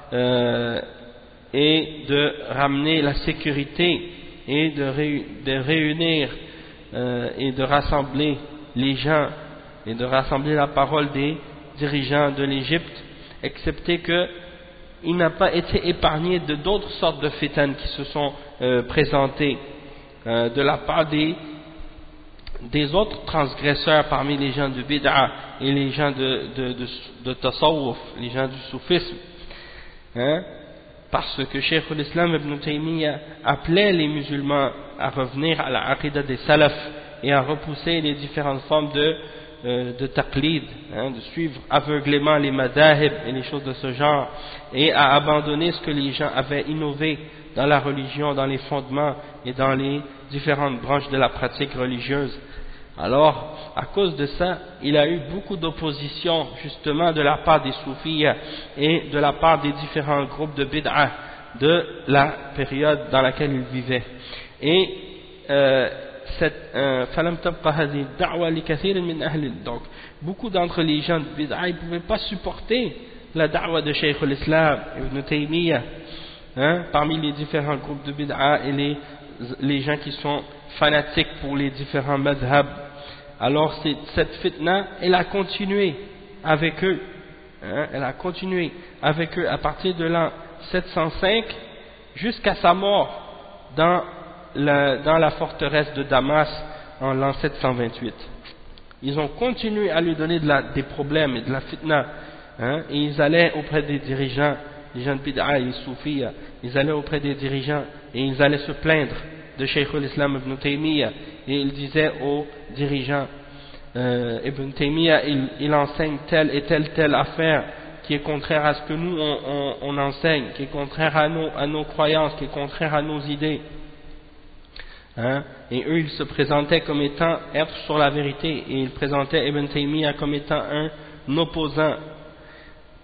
et de ramener la sécurité et de réunir et de rassembler les gens et de rassembler la parole des dirigeants de l'Égypte, excepté qu'il n'a pas été épargné de d'autres sortes de fitans qui se sont présentées de la part des autres transgresseurs parmi les gens de Bid'a et les gens de Tasawwuf, les gens du soufisme, hein? Parce que Cheikh al-Islam ibn Taymiyyah appelait les musulmans à revenir à la aqidah des salafs et à repousser les différentes formes de taqlid, hein, de suivre aveuglément les madahib et les choses de ce genre, et à abandonner ce que les gens avaient innové dans la religion, dans les fondements et dans les différentes branches de la pratique religieuse. Alors, à cause de ça, il a eu beaucoup d'opposition justement de la part des soufis et de la part des différents groupes de bid'ah de la période dans laquelle il vivait. Et donc beaucoup d'entre les gens de bid'ah ne pouvaient pas supporter la da'wa de Cheikh al-Islam Ibn Taymiyyah, hein, parmi les différents groupes de bid'ah et les gens qui sont fanatiques pour les différents madhab. Alors cette fitna, elle a continué avec eux, hein, elle a continué avec eux à partir de l'an 705 jusqu'à sa mort dans la forteresse de Damas en l'an 728. Ils ont continué à lui donner des problèmes et de la fitna, hein, et ils allaient auprès des dirigeants, les gens de bid'a et les soufis, ils allaient auprès des dirigeants et ils allaient se plaindre de Cheikh al-Islam Ibn Taymiyyah, et ils disaient aux dirigeants, Ibn Taymiyyah il enseigne telle et telle affaire qui est contraire à ce que nous on enseigne, qui est contraire à nos croyances, qui est contraire à nos idées, hein? Et eux ils se présentaient comme étant être sur la vérité, et ils présentaient Ibn Taymiyyah comme étant un opposant.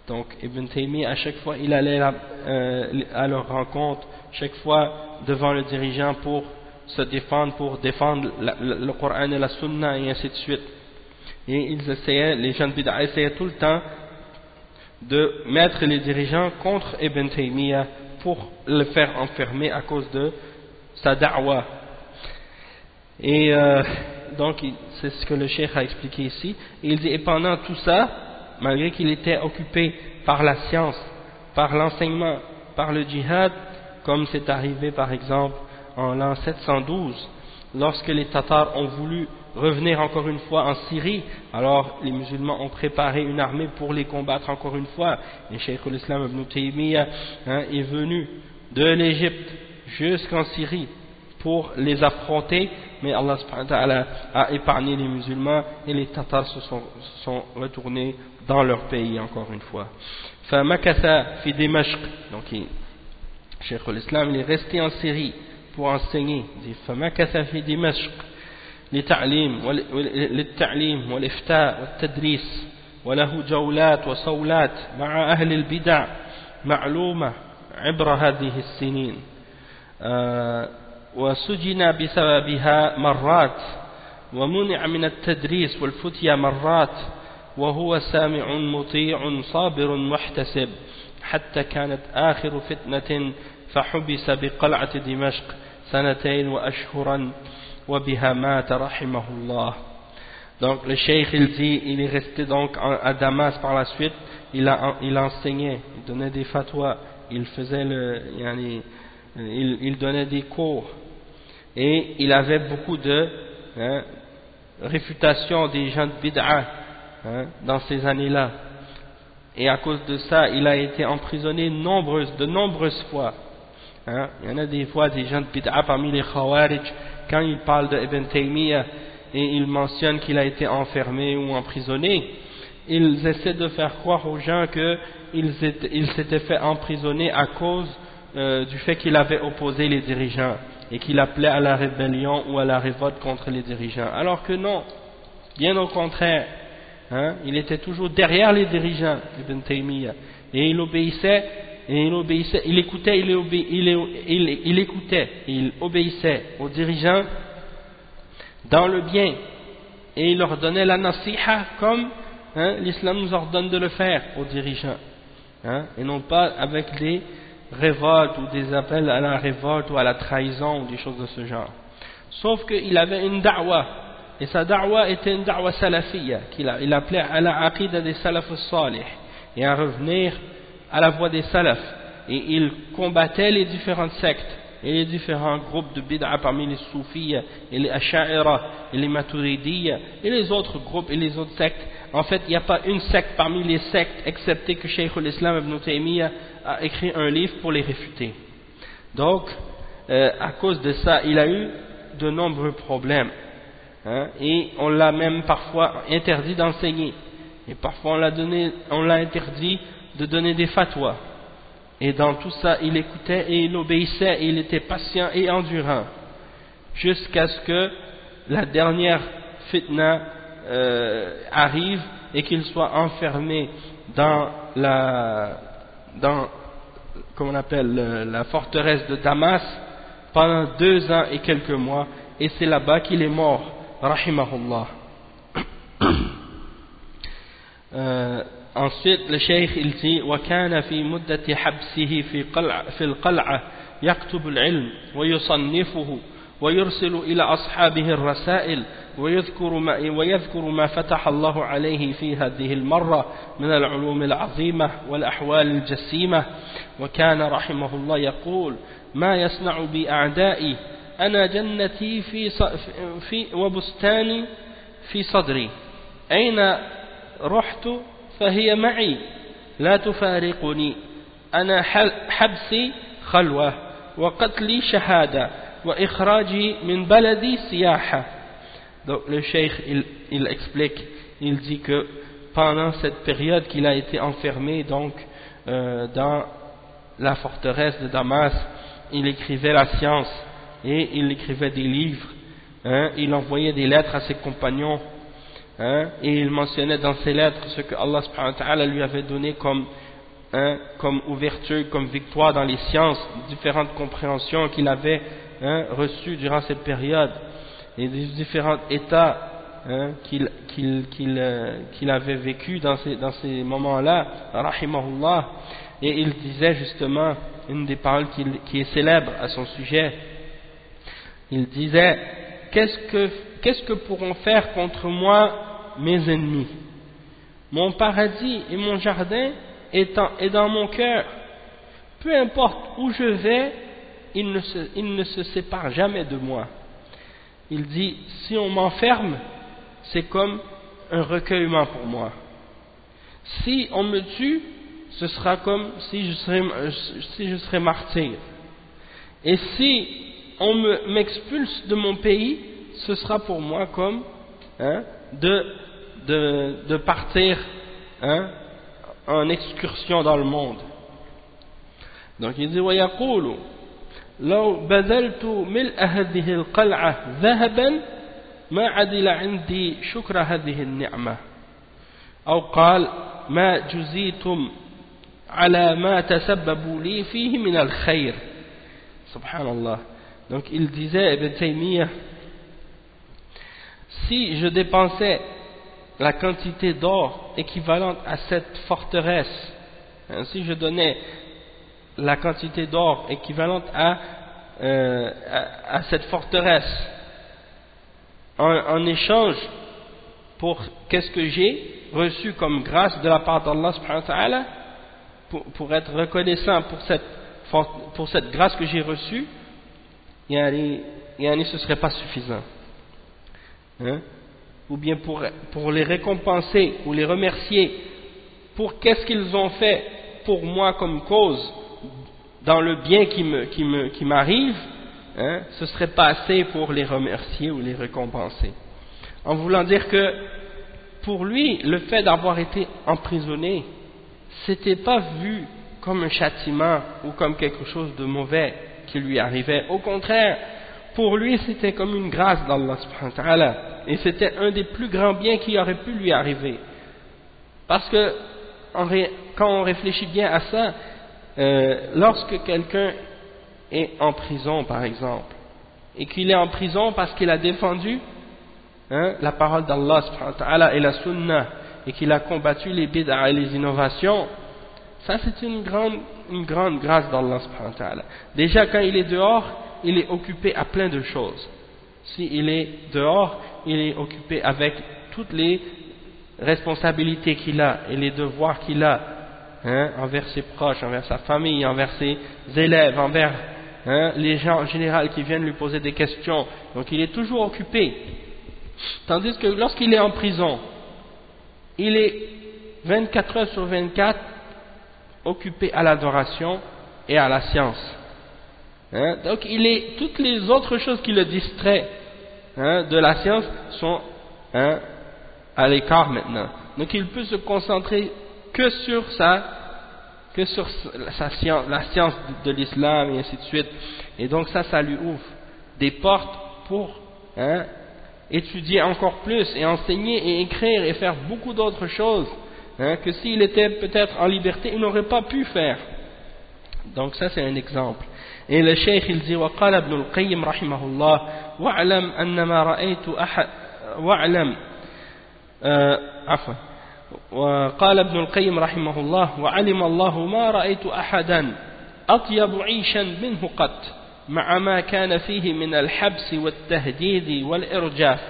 Donc Ibn Taymiyyah, à chaque fois il allait à leur rencontre, chaque fois devant le dirigeant pour se défendre, pour défendre le Coran et la Sunna et ainsi de suite. Et ils essayaient, les gens de Bid'a essayaient tout le temps de mettre les dirigeants contre Ibn Taymiyyah pour le faire enfermer à cause de sa da'wa. Et donc c'est ce que le cheikh a expliqué ici. Et il dit, et pendant tout ça, malgré qu'il était occupé par la science, par l'enseignement, par le djihad, comme c'est arrivé par exemple en l'an 712, lorsque les Tatars ont voulu revenir encore une fois en Syrie, alors les musulmans ont préparé une armée pour les combattre encore une fois, et Cheikh al-Islam ibn Taymiyyah est venu de l'Égypte jusqu'en Syrie pour les affronter, mais Allah subhanahu wa ta'ala a épargné les musulmans et les Tatars se sont retournés dans leur pays encore une fois. فمكث في دمشق, donc Cheikh al-Islam il est resté en Syrie pour enseigner. Il dit فمكث في دمشق للتعليم والإفتاء والتدريس وله جولات وصولات مع أهل البدع معلومة عبر هذه السنين وسجن بسببها مرات ومنع من التدريس والفتيا مرات وهو سامع مطيع صابر محتسب حتى كانت آخر فتنة فحبس بقلعة دمشق 2 وأشهرا وبها مات رحمه الله. Donc le cheikh il dit, il est resté donc à Damas par la suite, il enseignait, il donnait des fatwas, il faisait il donnait des cours et il avait beaucoup de réfutations des gens de bid'a dans ces années-là, et à cause de ça il a été emprisonné de nombreuses fois. Il y en a des fois des gens de bid'a parmi les Khawarij, quand ils parlent de Ibn Taymiyyah et ils mentionnent qu'il a été enfermé ou emprisonné, ils essaient de faire croire aux gens qu'il s'était fait emprisonner à cause du fait qu'il avait opposé les dirigeants et qu'il appelait à la rébellion ou à la révolte contre les dirigeants, alors que non, bien au contraire, il était toujours derrière les dirigeants, Ibn Taymiyyah, et il obéissait, il écoutait, il obéissait aux dirigeants dans le bien, et il leur donnait la nasiha comme l'islam nous ordonne de le faire aux dirigeants, et non pas avec des révoltes ou des appels à la révolte ou à la trahison ou des choses de ce genre. Sauf qu'il avait une da'wa, et sa da'wa était une da'wa salafiyya, il appelait à la aqida des salaf salih, et à revenir à la voie des salafs, et il combattait les différentes sectes et les différents groupes de bid'a parmi les soufis et les asha'ira et les maturidiyya et les autres groupes et les autres sectes. En fait, il n'y a pas une secte parmi les sectes excepté que Cheikh al-Islam ibn Taymiyyah a écrit un livre pour les réfuter. Donc à cause de ça il a eu de nombreux problèmes, et on l'a même parfois interdit d'enseigner, et parfois on l'a interdit de donner des fatwas, et dans tout ça il écoutait et il obéissait et il était patient et endurant jusqu'à ce que la dernière fitna arrive et qu'il soit enfermé dans comment on appelle la forteresse de Damas pendant 2 ans et quelques mois, et c'est là-bas qu'il est mort rahimahullah. Ensuite le cheikh il dit وكان في مدة حبسه في القلعة يكتب العلم ويصنفه ويرسل إلى أصحابه الرسائل ويذكر ما فتح الله عليه في هذه المرة من العلوم العظيمة والأحوال الجسيمة. وكان رحمه الله يقول ما يصنع بي أعدائي أنا جنتي في وبستاني في صدري أين رحت فهي معي لا تفارقني أنا حبسي خلوة وقتلي شهادة وإخراجي من بلدي سياحة. Donc le cheikh il explique, il dit que pendant cette période qu'il a été enfermé donc dans la forteresse de Damas, il écrivait la science et il écrivait des livres, il envoyait des lettres à ses compagnons hein, et il mentionnait dans ses lettres ce que Allah subhanahu wa ta'ala lui avait donné comme ouverture, comme victoire dans les sciences, différentes compréhensions qu'il avait reçues durant cette période, et des différents états qu'il avait vécu dans ces moments-là, rahimahullah. Et il disait justement une des paroles qui est célèbre à son sujet. Il disait: qu'est-ce que pourront faire contre moi mes ennemis? Mon paradis et mon jardin est dans mon cœur. Peu importe où je vais, il ne se sépare jamais de moi. Il dit: si on m'enferme, c'est comme un recueillement pour moi. Si on me tue, ce sera comme si je serais martyr. Et si on m'expulse de mon pays, ce sera pour moi comme de partir en excursion dans le monde. Donc il dit: ويقول لو بذلت ملء هذه القلعة ذهبا ما عدل عندي شكر هذه النعمة أو قال ما جزيتم على ما تسببوا لي فيه من الخير. Subhanallah. Donc il disait, Ibn Taymiyyah, si je dépensais la quantité d'or équivalente à cette forteresse, si je donnais la quantité d'or équivalente à cette forteresse en échange pour qu'est-ce que j'ai reçu comme grâce de la part d'Allah subhanahu wa ta'ala, pour être reconnaissant pour cette grâce que j'ai reçue, ce ne serait pas suffisant, ou bien pour les récompenser ou les remercier pour qu'est-ce qu'ils ont fait pour moi comme cause dans le bien qui m'arrive, ce ne serait pas assez pour les remercier ou les récompenser. En voulant dire que pour lui, le fait d'avoir été emprisonné, c'était pas vu comme un châtiment ou comme quelque chose de mauvais qui lui arrivait. Au contraire, pour lui, c'était comme une grâce d'Allah subhanahu wa ta'ala, et c'était un des plus grands biens qui aurait pu lui arriver. Parce que quand on réfléchit bien à ça, lorsque quelqu'un est en prison par exemple, et qu'il est en prison parce qu'il a défendu la parole d'Allah subhanahu wa ta'ala et la sunna, et qu'il a combattu les bid'a et les innovations, ça c'est une grande grâce d'Allah subhanahu wa ta'ala. Déjà quand il est dehors, il est occupé à plein de choses. S'il est dehors, il est occupé avec toutes les responsabilités qu'il a et les devoirs qu'il a envers ses proches, envers sa famille, envers ses élèves, envers les gens en général qui viennent lui poser des questions. Donc il est toujours occupé. Tandis que lorsqu'il est en prison, il est 24 heures sur 24 occupé à l'adoration et à la science. Donc toutes les autres choses qui le distraient de la science sont à l'écart maintenant. Donc il peut se concentrer que sur sa science, la science de l'islam et ainsi de suite. Et donc ça lui ouvre des portes pour étudier encore plus et enseigner et écrire et faire beaucoup d'autres choses que s'il était peut-être en liberté, il n'aurait pas pu faire. Donc ça c'est un exemple. Et le cheikh il dit: وقال ابن القيم رحمه الله واعلم أن ما رأيت أحد واعلم عفوا وقال ابن القيم رحمه الله وعلم الله ما رأيت أحدا أطيب عيشا منه قط مع ما كان فيه من الحبس والتهديد والإرجاف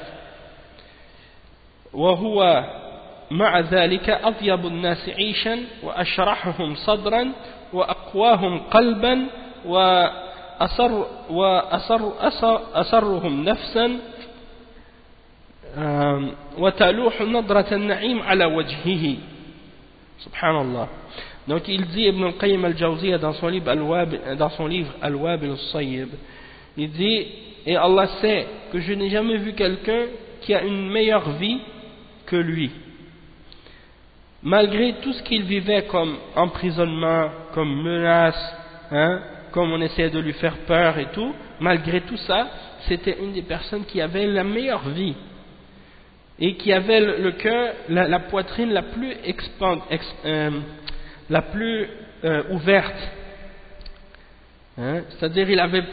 وهو مع ذلك أطيب الناس عيشا وأشرحهم صدرا وأقواهم قلبا وأسرهم نفسا وتلوح نظرة النعيم على وجهه. Subhanallah. Donc il dit Ibn al-Qayyim al-Jawziyya dans son livre Al-Wabil al-Sayyib, il dit: et Allah sait que je n'ai jamais vu quelqu'un qui a une meilleure vie que lui, malgré tout ce qu'il vivait comme emprisonnement, comme menace, comme on essayait de lui faire peur et tout. Malgré tout ça, c'était une des personnes qui avait la meilleure vie. et qui avait le cœur, la poitrine la plus ouverte, hein? C'est-à-dire il avait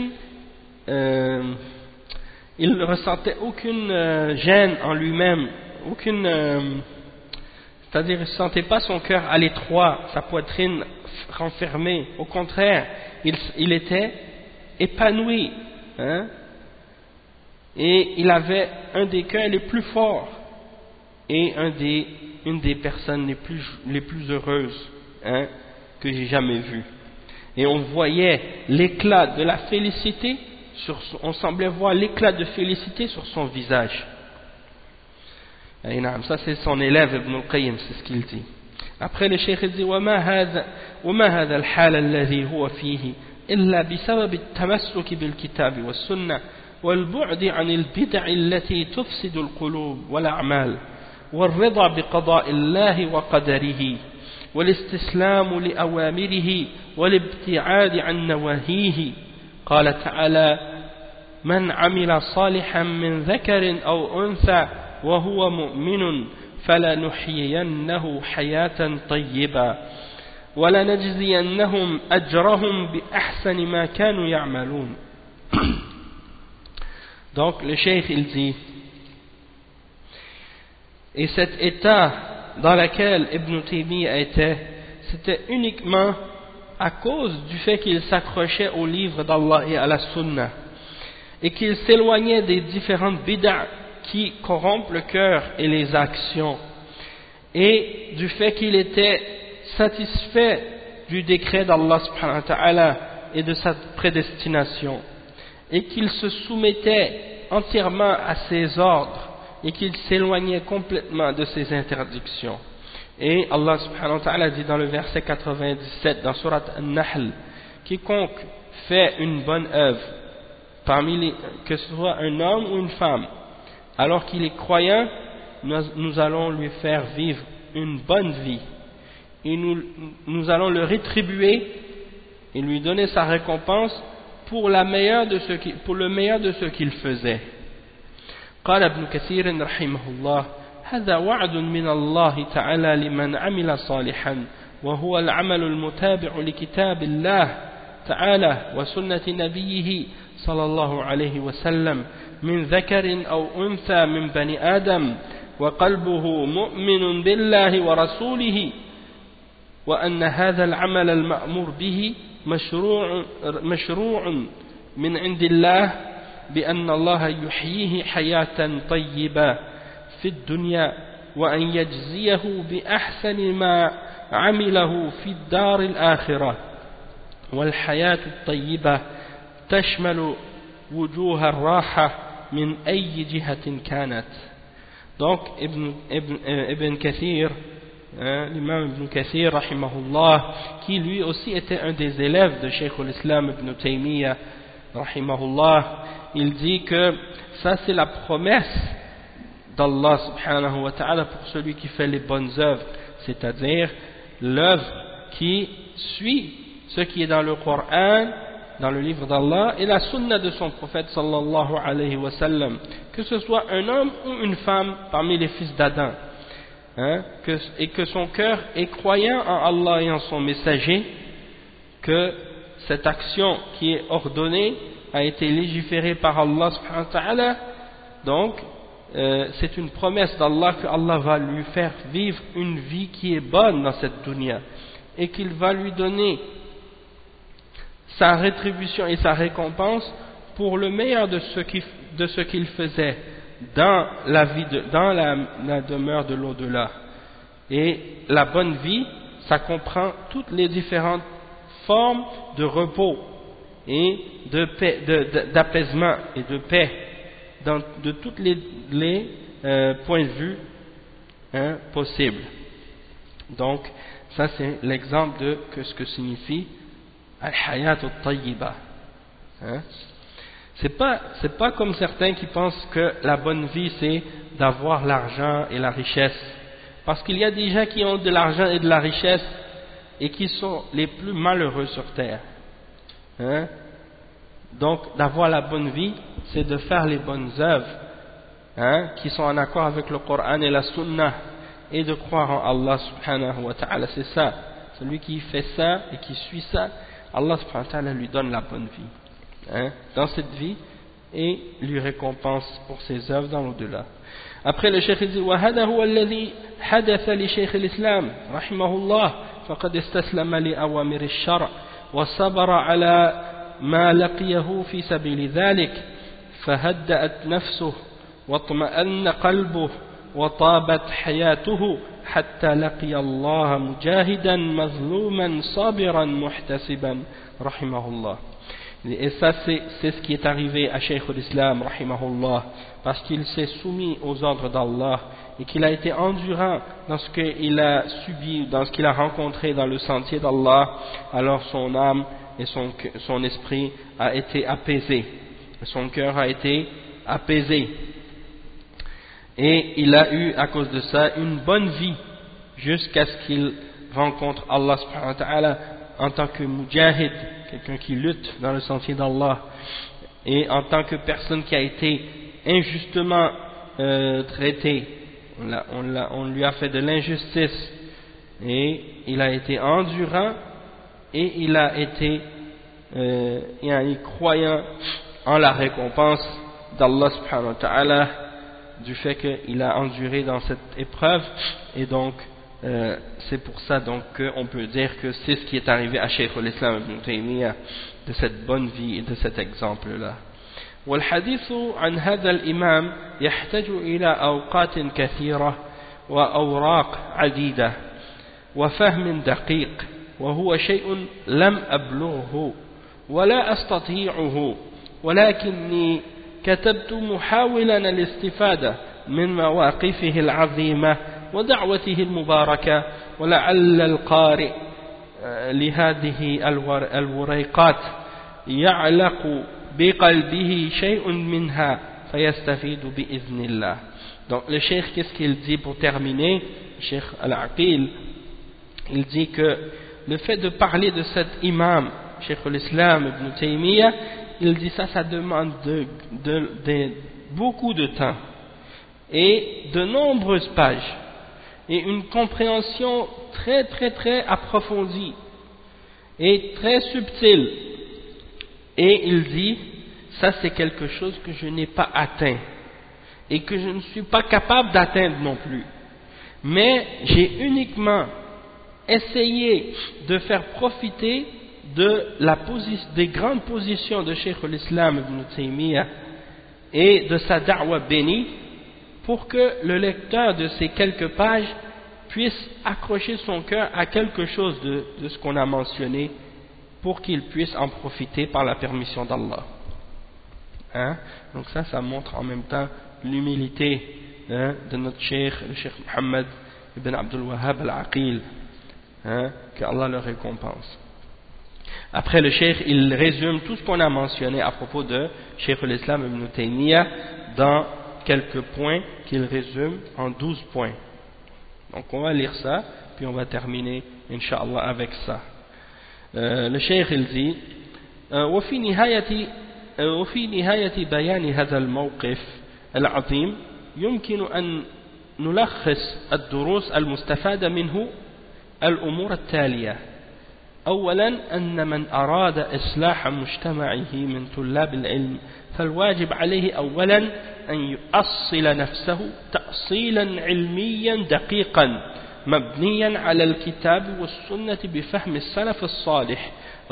il ne ressentait aucune gêne en lui-même, c'est-à-dire il ne sentait pas son cœur à l'étroit, sa poitrine renfermée. Au contraire, il était épanoui, hein? Et il avait un des cœurs les plus forts et une des personnes les plus heureuses, hein, que j'ai jamais vues. Et on voyait l'éclat de la félicité, on semblait voir l'éclat de félicité sur son visage. Et ça c'est son élève Ibn al-Qayyim, c'est ce qu'il dit. Après le cheikh dit وما هذا الحال الذي هو فيه إلا بسبب التمسك بالكتاب والسنة والبعد عن البدع التي تفسد القلوب والأعمال والرضا بقضاء الله وقدره والاستسلام لأوامره والابتعاد عن نواهيه. قال تعالى من عمل صالحا من ذكر أو أنثى وهو مؤمن فلنحيينه حياة طيبة ولنجزينهم أجرهم بأحسن ما كانوا يعملون. Donc le cheikh il dit, et cet état dans lequel Ibn Taymiyyah était, c'était uniquement à cause du fait qu'il s'accrochait au livre d'Allah et à la sunna, et qu'il s'éloignait des différentes bid'a qui corrompent le cœur et les actions, et du fait qu'il était satisfait du décret d'Allah subhanahu wa ta'ala et de sa prédestination, et qu'il se soumettait entièrement à ses ordres et qu'il s'éloignait complètement de ses interdictions. Et Allah subhanahu wa ta'ala dit dans le verset 97 dans Surat An-Nahl, quiconque fait une bonne œuvre, que ce soit un homme ou une femme, alors qu'il est croyant, nous allons lui faire vivre une bonne vie et nous allons le rétribuer et lui donner sa récompense pour le meilleur de ce qu'il faisait. قال ابن كثير رحمه الله هذا وعد من الله تعالى لمن عمل صالحا وهو العمل المتابع لكتاب الله تعالى وسنة نبيه صلى الله عليه وسلم من ذكر أو أنثى من بني آدم وقلبه مؤمن بالله ورسوله وأن هذا العمل المأمور به مشروع من عند الله بأن الله يحييه حياة طيبة في الدنيا وأن يجزيه بأحسن ما عمله في الدار الآخرة والحياة الطيبة تشمل وجوه الراحة من أي جهة كانت. Donc Ibn Kathir, l'imam Ibn Kathir rahimahullah, qui lui aussi était un des élèves de Cheikh al-Islam Ibn Taymiyyah rahimahullah, il dit que ça c'est la promesse d'Allah subhanahu wa ta'ala pour celui qui fait les bonnes œuvres, c'est-à-dire l'œuvre qui suit ce qui est dans le Coran, dans le livre d'Allah et la sunna de son prophète sallallahu alayhi wa sallam, que ce soit un homme ou une femme parmi les fils d'Adam, hein, et que son cœur est croyant en Allah et en son messager, que cette action qui est ordonnée a été légiférée par Allah subhanahu wa ta'ala. Donc c'est une promesse d'Allah que Allah va lui faire vivre une vie qui est bonne dans cette dunya et qu'il va lui donner sa rétribution et sa récompense pour le meilleur de ce qu'il faisait dans la vie dans la demeure de l'au-delà. Et la bonne vie, ça comprend toutes les différentes formes de repos et de paix, d'apaisement et de paix de tous les points de vue possibles. Donc ça c'est l'exemple de ce que signifie al-hayat al-tayyiba. C'est pas comme certains qui pensent que la bonne vie c'est d'avoir l'argent et la richesse, parce qu'il y a des gens qui ont de l'argent et de la richesse et qui sont les plus malheureux sur terre. Donc d'avoir la bonne vie, c'est de faire les bonnes œuvres qui sont en accord avec le Coran et la Sunna, et de croire en Allah subhanahu wa ta'ala. C'est ça, celui qui fait ça et qui suit ça, Allah subhanahu wa ta'ala lui donne la bonne vie dans cette vie et lui récompense pour ses œuvres dans l'au-delà. Après le cheikh dit وهذا هو الذي حدث لشيخ الإسلام رحمه الله فقد استسلم لأوامر الشرع وصبر على ما لقيه في سبيل ذلك فهدأت نفسه واطمأن قلبه وطابت حياته حتى لقي الله مجاهدا مظلوما صابرا محتسبا رحمه الله. Et ça c'est ce qui est arrivé à Cheikh l'Islam rahimahullah, parce qu'il s'est soumis aux ordres d'Allah et qu'il a été endurant dans ce qu'il a subi, dans ce qu'il a rencontré dans le sentier d'Allah. Alors son âme et son esprit a été apaisé, son cœur a été apaisé, et il a eu à cause de ça une bonne vie jusqu'à ce qu'il rencontre Allah subhanahu wa ta'ala en tant que mujahid, quelqu'un qui lutte dans le sentier d'Allah, et en tant que personne qui a été injustement traitée, on lui a fait de l'injustice, et il a été endurant, et il a été croyant en la récompense d'Allah subhanahu wa ta'ala du fait qu'il a enduré dans cette épreuve. Et donc c'est pour ça donc qu'on peut dire que c'est ce qui est arrivé à Cheikh l'Islam ibn Taymiyyah, de cette bonne vie et de cet exemple-là. والحديث عن هذا الإمام يحتاج إلى أوقات كثيرة وأوراق عديدة وفهم دقيق، وهو شيء لم أبلغه ولا أستطيعه، ولكني كتبت محاولا الاستفادة من مواقفه العظيمة ودعوته المباركة، ولعل القارئ لهذه الوريقات يعلق بقلبه شيء منها فيستفيد بإذن الله. Donc le cheikh, qu'est-ce qu'il dit pour terminer? Le cheikh Al-Aqil, il dit que le fait de parler de cet imam, Cheikh l'Islam ibn Taymiyyah, il dit ça demande beaucoup de temps et de nombreuses pages et une compréhension très très très approfondie et très subtile. Et il dit, ça c'est quelque chose que je n'ai pas atteint et que je ne suis pas capable d'atteindre non plus, mais j'ai uniquement essayé de faire profiter des grandes positions de Cheikh l'Islam ibn Taymiyyah et de sa da'wa bénie, pour que le lecteur de ces quelques pages puisse accrocher son cœur à quelque chose de ce qu'on a mentionné, pour qu'il puisse en profiter par la permission d'Allah. Donc ça montre en même temps l'humilité de notre cheikh, le cheikh Muhammad ibn Abdul Wahhab al-Aqil, que Allah le récompense. Après le cheikh, il résume tout ce qu'on a mentionné à propos de Cheikh l'Islam ibn Taymiyyah dans quelques points qu'il résume en 12 points. Donc on va lire ça, puis on va terminer Inch'Allah avec ça. Le cheikh il dit وفي نهاية بيان هذا الموقف العظيم يمكن أن نلخص الدروس المستفادة منه الأمور التالية. أولا أن من أراد إصلاح مجتمعه من طلاب العلم فالواجب عليه أولا أن يؤصل نفسه تأصيلا علميا دقيقا مبنيا على الكتاب والسنة بفهم السلف الصالح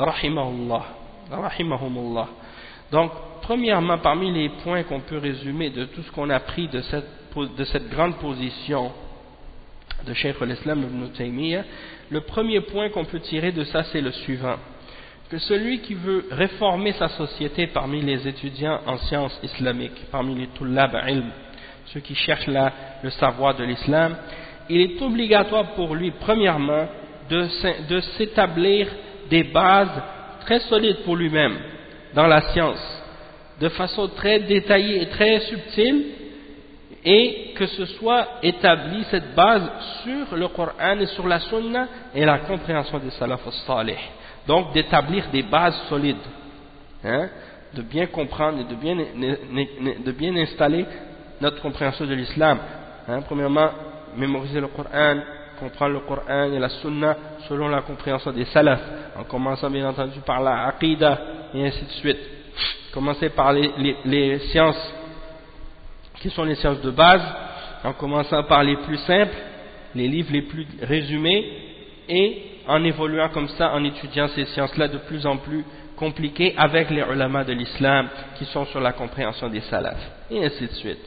رحمهم الله. Donc premièrement, parmi les points qu'on peut résumer de tout ce qu'on a pris de cette grande position de Cheikh l'Islam ibn Taymiyyah, le premier point qu'on peut tirer de ça, c'est le suivant: que celui qui veut réformer sa société parmi les étudiants en sciences islamiques, parmi les tullab ilm, ceux qui cherchent le savoir de l'islam, il est obligatoire pour lui premièrement de s'établir des bases très solides pour lui-même dans la science, de façon très détaillée et très subtile, et que ce soit établi cette base sur le Coran et sur la Sunna et la compréhension des salaf as-salih. Donc d'établir des bases solides, de bien comprendre et de bien installer notre compréhension de l'islam. Premièrement, mémoriser le Coran, comprendre le Coran et la Sunna selon la compréhension des salafs, en commençant bien entendu par la Aqidah et ainsi de suite. Commencer par les sciences qui sont les sciences de base, en commençant par les plus simples, les livres les plus résumés, et en évoluant comme ça, en étudiant ces sciences-là de plus en plus compliquées avec les ulama de l'islam qui sont sur la compréhension des salafs, et ainsi de suite.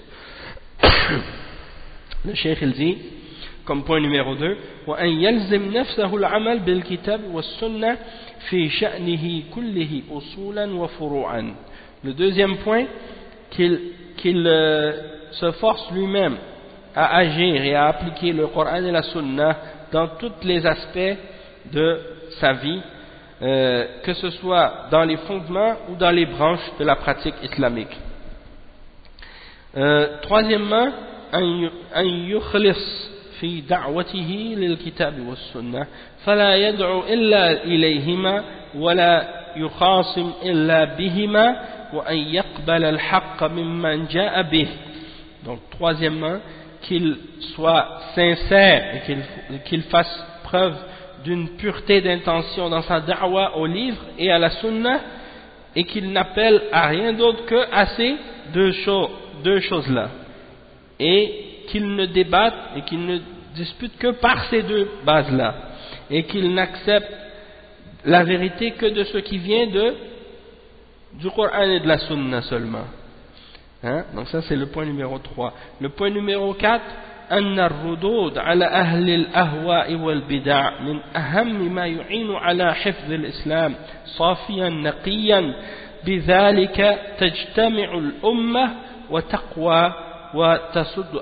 Le cheikh il dit, comme point numéro 2, وَأَنْ يَلْزِمْ نَفْسَهُ الْعَمَلْ بِالْكِتَابِ وَالسُّنَّةِ فِي شَأْنِهِ كُلِّهِ أُصُولًا وَفُرُوعًا. Le deuxième point, qu'il se force lui-même à agir et à appliquer le Coran et la Sunna dans tous les aspects de sa vie, que ce soit dans les fondements ou dans les branches de la pratique islamique. Troisièmement, أن يخلص في دعوته للكتاب والسنة فلا يدعو إلا إليهما ولا يخاصم إلا بهما وأن يقبل الحق ممن جاء به. Donc troisièmement, qu'il soit sincère et qu'il fasse preuve d'une pureté d'intention dans sa da'wa au livre et à la sunna, et qu'il n'appelle à rien d'autre que à ces deux choses-là, et qu'il ne débatte et qu'il ne dispute que par ces deux bases-là, et qu'il n'accepte la vérité que de ce qui vient du Coran et de la sunna seulement. Donc ça c'est le point numéro 3. Le point numéro 4, أن الردود على أهل الأهواء والبدع من أهم ما يعين على حفظ الإسلام صافيا نقيا بذلك تجتمع الأمة وتقوى وتسد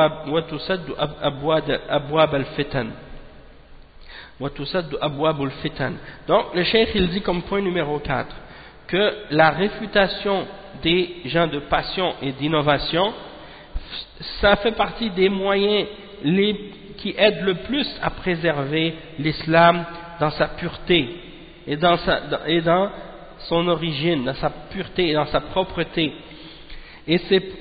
أبواب الفتن. Donc le cheikh il dit comme point numéro 4 que la réfutation des gens de passion et d'innovation, ça fait partie des moyens qui aident le plus à préserver l'islam dans sa pureté et dans son origine, dans sa pureté et dans sa propreté. Et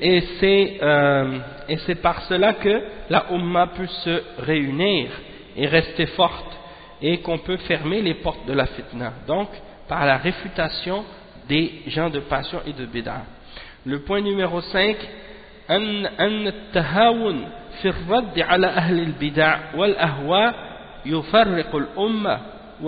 c'est par cela que la Ummah peut se réunir et rester forte, et qu'on peut fermer les portes de la fitna, donc par la réfutation des gens de passion et de bid'a. Le point numéro 5, أن التهاون في الرد على أهل البدع والأهواء يفرق الأمة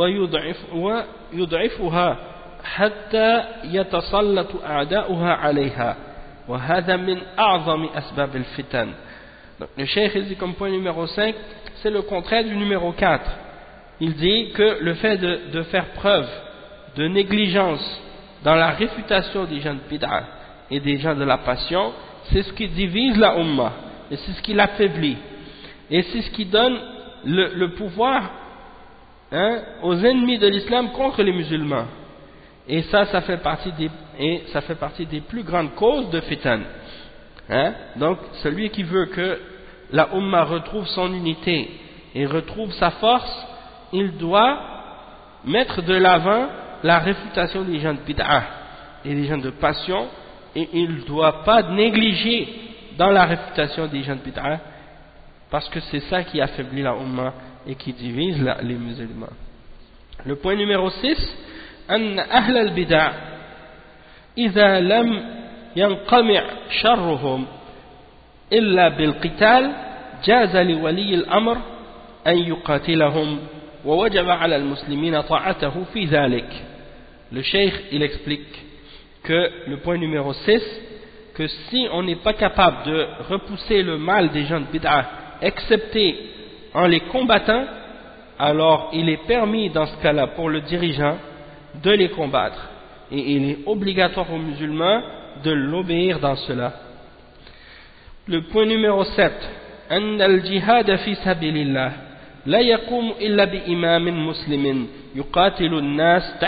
ويضعفها حتى يتسلط أعداؤها عليها وهذا من أعظم أسباب الفتن. Donc, le cheikh dit comme point numéro 5, c'est le contraire du numéro 4. Il dit que le fait de faire preuve de négligence dans la réfutation des gens de bid'a et des gens de la passion, c'est ce qui divise la Ummah, et c'est ce qui l'affaiblit, et c'est ce qui donne le pouvoir aux ennemis de l'islam contre les musulmans. Et ça fait partie des plus grandes causes de fitan. Donc celui qui veut que la Ummah retrouve son unité et retrouve sa force, il doit mettre de l'avant la réfutation des gens de bid'a et des gens de passion, et il ne doit pas négliger dans la réfutation des gens de bid'a, parce que c'est ça qui affaiblit la Ummah et qui divise les musulmans. Le point numéro 6, أن أهل البدع إذا لم ينقمع شرهم إلا بالقتال جاز لولي الأمر أن يقاتلهم ووجب على المسلمين طاعته في ذلك. Le cheikh il explique que le point numéro 6, que si on n'est pas capable de repousser le mal des gens de bid'a, excepté en les combattant, alors il est permis dans ce cas-là pour le dirigeant de les combattre, et il est obligatoire aux musulmans de l'obéir dans cela. Le point numéro 7, أن الجهاد في سبيل الله لا يقوم إلا بإمام مسلم يقاتل الناس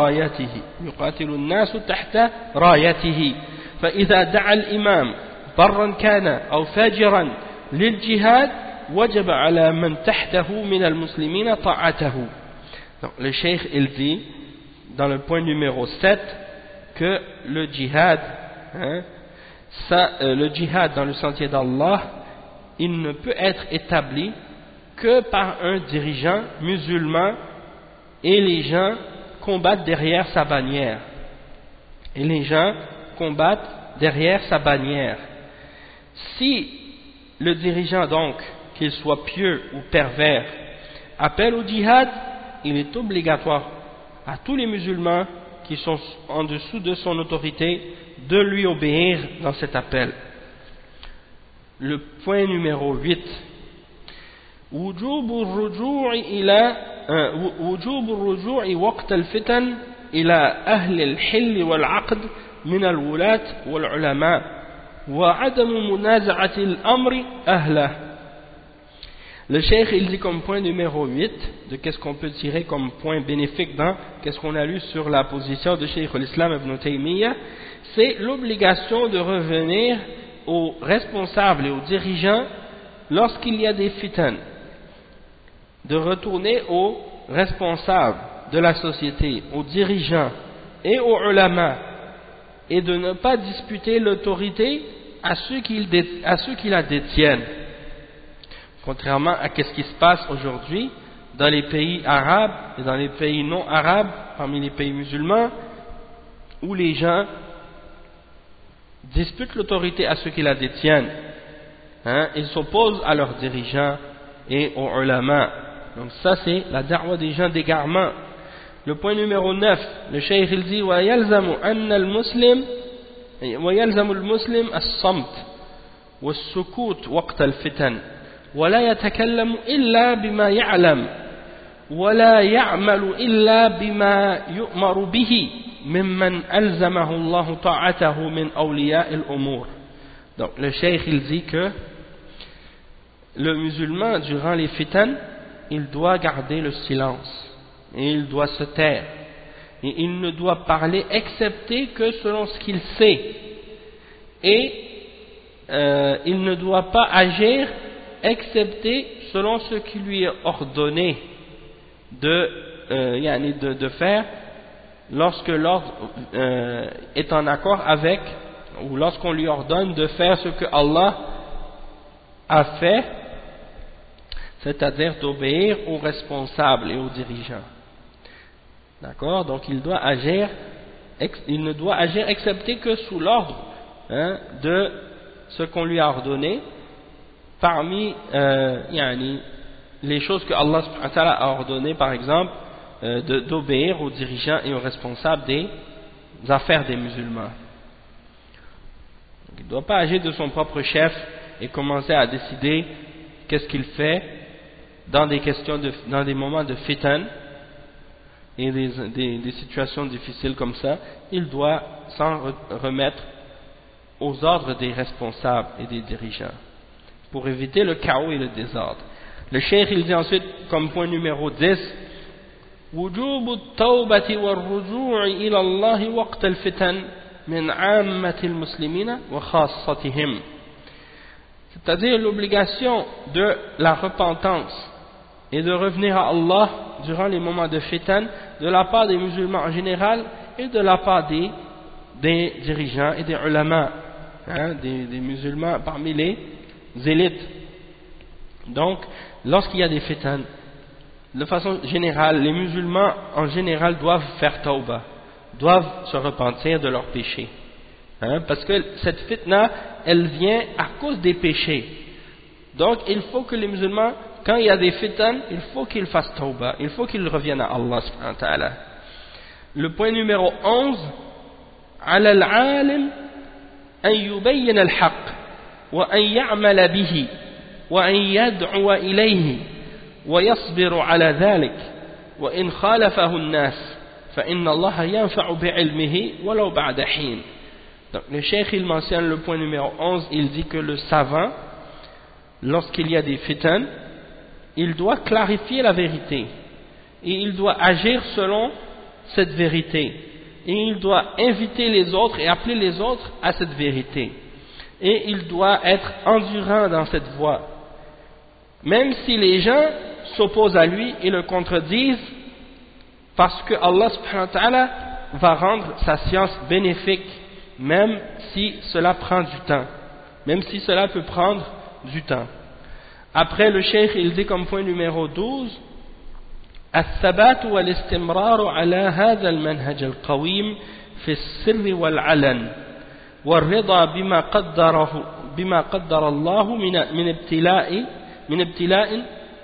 تحت رايته فإذا دعا الإمام برا كان أو فاجرا للجهاد وجب على من تحته من المسلمين طاعته. Donc, le cheikh il dit dans le point numéro 7 que le djihad le djihad dans le sentier d'Allah, il ne peut être établi que par un dirigeant musulman et les gens combattent derrière sa bannière. Et les gens combattent derrière sa bannière. Si le dirigeant donc, qu'il soit pieux ou pervers, appelle au djihad, il est obligatoire à tous les musulmans qui sont en dessous de son autorité de lui obéir dans cet appel. Le point numéro 8. وجوب الرجوع وقت الفتن إلى أهل الحل والعقد من الولاة والعلماء وعدم منازعة الأمر أهله. Le cheikh il dit comme point numéro 8 de qu'est-ce qu'on peut tirer comme point bénéfique dans qu'est-ce qu'on a lu sur la position de Cheikh l'Islam Ibn Taymiyyah, c'est l'obligation de revenir aux responsables et aux dirigeants lorsqu'il y a des fitan, de retourner aux responsables de la société, aux dirigeants et aux ulama, et de ne pas disputer l'autorité à ceux qui la détiennent. Contrairement à ce qui se passe aujourd'hui dans les pays arabes et dans les pays non arabes, parmi les pays musulmans, où les gens disputent l'autorité à ceux qui la détiennent. Ils s'opposent à leurs dirigeants et aux ulama. Donc ça c'est la da'wa des gens d'égarement. Le point numéro 9, le cheikh il dit وَيَلْزَمُ الْمُسْلِمِ الصَّمْتِ وَالسُّكُوتِ وَقْتَ الْفِتَنِ وَلَا يَتَكَلَّمُ إِلَّا بِمَا يَعْلَمُ وَلَا يَعْمَلُ إِلَّا بِمَا يُؤْمَرُ بِهِ مِمَّنْ أَلْزَمَهُ اللَّهُ طَاعَتَهُ مِنْ أَوْلِيَاءِ الْأُمُورِ. Donc le cheikh il dit que le musulman durant les fitan, il doit garder le silence et il doit se taire et il ne doit parler excepté que selon ce qu'il sait, et il ne doit pas agir excepté selon ce qui lui est ordonné de faire lorsque l'ordre est en accord avec, ou lorsqu'on lui ordonne de faire ce que Allah a fait, c'est-à-dire d'obéir aux responsables et aux dirigeants. D'accord? Donc il ne doit agir excepté que sous l'ordre de ce qu'on lui a ordonné, parmi les choses que Allah subhanahu wa ta'ala a ordonné, par exemple d'obéir aux dirigeants et aux responsables des affaires des musulmans. Donc, il ne doit pas agir de son propre chef et commencer à décider qu'est-ce qu'il fait dans des moments de fitan et des situations difficiles comme ça. Il doit s'en remettre aux ordres des responsables et des dirigeants pour éviter le chaos et le désordre. Le cheikh il dit ensuite comme point numéro 10: وجوب التوبة والرجوع إلى الله وقت الفتن من عامة المسلمين وخاصتهم. C'est-à-dire l'obligation de la repentance et de revenir à Allah durant les moments de fitan de la part des musulmans en général et de la part des dirigeants et des ulama, des musulmans parmi les élites. Donc lorsqu'il y a des fitan, de façon générale, les musulmans en général doivent faire tauba, doivent se repentir de leurs péchés, parce que cette fitna elle vient à cause des péchés. Donc il faut que les musulmans, quand il y a des fitan, il faut qu'ils fassent tauba, il faut qu'ils reviennent à Allah subhanahu wa ta'ala. Le point numéro 11: على العالم أن يبين الحق وأن يعمل به وأن يدعو إليه ويصبر على ذلك وإن خالفه الناس فإن الله ينفع بعلمه ولو بعد حين. Donc le cheikh il mentionne le point numéro 11, il dit que le savant, lorsqu'il y a des fitan, il doit clarifier la vérité et il doit agir selon cette vérité, et il doit inviter les autres et appeler les autres à cette vérité, et il doit être endurant dans cette voie même si les gens s'opposent à lui et le contredisent, parce que Allah subhanahu wa ta'ala va rendre sa science bénéfique même si cela prend du temps, même si cela peut prendre du temps. Après, le cheikh, il dit comme point numéro 12, الثبات والاستمرار على هذا المنهج القويم في السر والعلن والرضا بما قدر الله من ابتلاء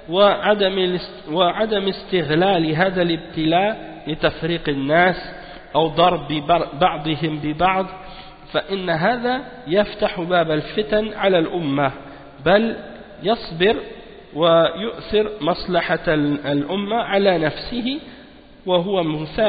وعدم استغلال هذا الابتلاء لتفريق الناس أو ضرب بعضهم ببعض فإن هذا يفتح باب الفتن على الأمة بل يصبر ويؤثر مصلحة الأمة على نفسه وهو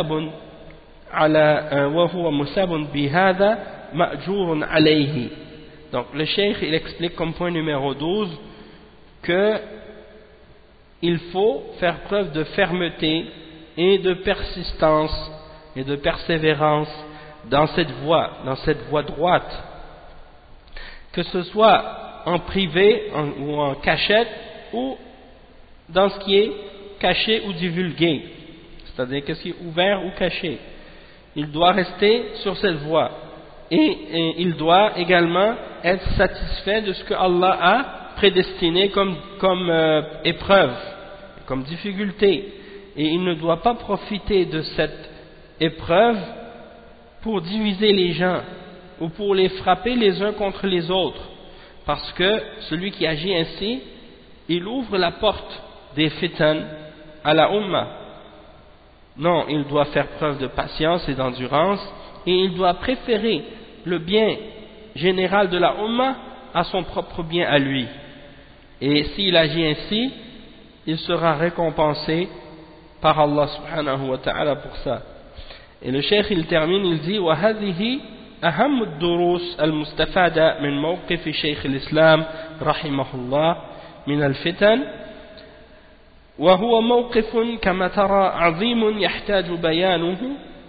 مثاب بهذا مأجور عليه. Donc le cheikh il explique comme point numéro 12 que il faut faire preuve de fermeté et de persistance et de persévérance dans cette voie droite, que ce soit en privé ou en cachette ou dans ce qui est caché ou divulgué, c'est-à-dire qu'est-ce qui est ouvert ou caché. Il doit rester sur cette voie et il doit également être satisfait de ce que Allah a prédestiné comme épreuve, comme difficulté, et il ne doit pas profiter de cette épreuve pour diviser les gens ou pour les frapper les uns contre les autres, parce que celui qui agit ainsi, il ouvre la porte des fitan à la Ummah. Non, il doit faire preuve de patience et d'endurance, et il doit préférer le bien général de la Ummah à son propre bien à lui. Et s'il agit ainsi, il sera récompensé par Allah subhanahu wa ta'ala pour ça. Et le cheikh il termine, il dit وَهَذِهِ أهم الدروس المستفادة من موقف شيخ الإسلام رحمه الله من الفتن وهو موقف كما ترى عظيم يحتاج بيانه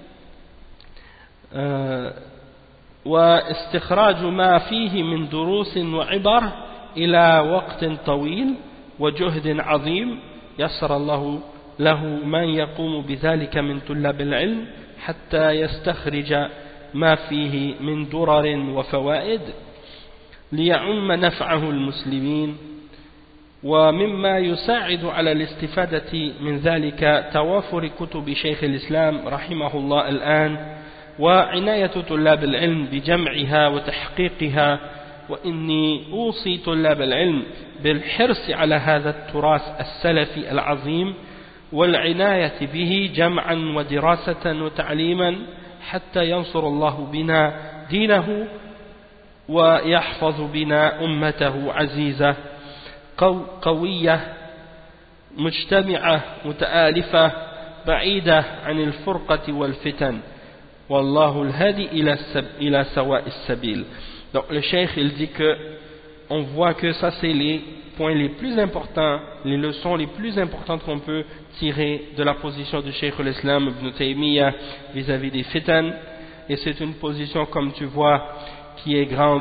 واستخراج ما فيه من دروس وعبر إلى وقت طويل وجهد عظيم يسر الله له من يقوم بذلك من طلاب العلم حتى يستخرج ما فيه من درر وفوائد ليعم نفعه المسلمين. ومما يساعد على الاستفادة من ذلك توافر كتب شيخ الإسلام رحمه الله الآن وعناية طلاب العلم بجمعها وتحقيقها. وإني أوصي طلاب العلم بالحرص على هذا التراث السلفي العظيم والعناية به جمعا ودراسة وتعليما حتى ينصر الله بنا دينه ويحفظ بنا أمته عزيزة قوية مجتمعة متآلفة بعيدة عن الفرقة والفتن والله الهادي إلى سواء السبيل. Donc le cheikh il dit que on voit que ça c'est les points les plus importants, les leçons les plus importantes qu'on peut tirer de la position du cheikh l'Islam Ibn Taymiyyah vis-à-vis des fitan, et c'est une position comme tu vois qui est grande,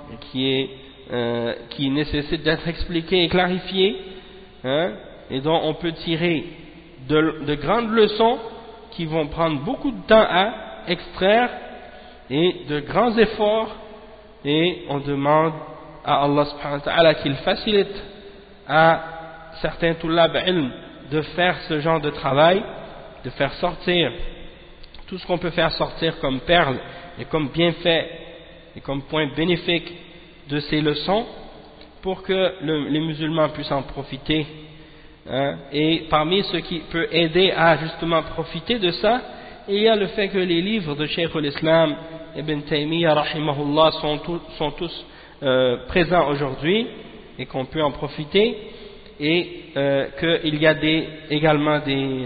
qui nécessite d'être expliquée et clarifiée, et dont on peut tirer de grandes leçons qui vont prendre beaucoup de temps à extraire et de grands efforts, et on demande à Allah subhanahu wa ta'ala qu'il facilite à certains tullab ilm de faire ce genre de travail, de faire sortir tout ce qu'on peut faire sortir comme perles et comme bienfaits et comme points bénéfiques de ces leçons pour que les musulmans puissent en profiter, et parmi ce qui peut aider à justement profiter de ça, il y a le fait que les livres de Cheikh l'Islam Ibn Taymiyyah rahimahullah sont tous présents aujourd'hui et qu'on peut en profiter, et qu'il y a également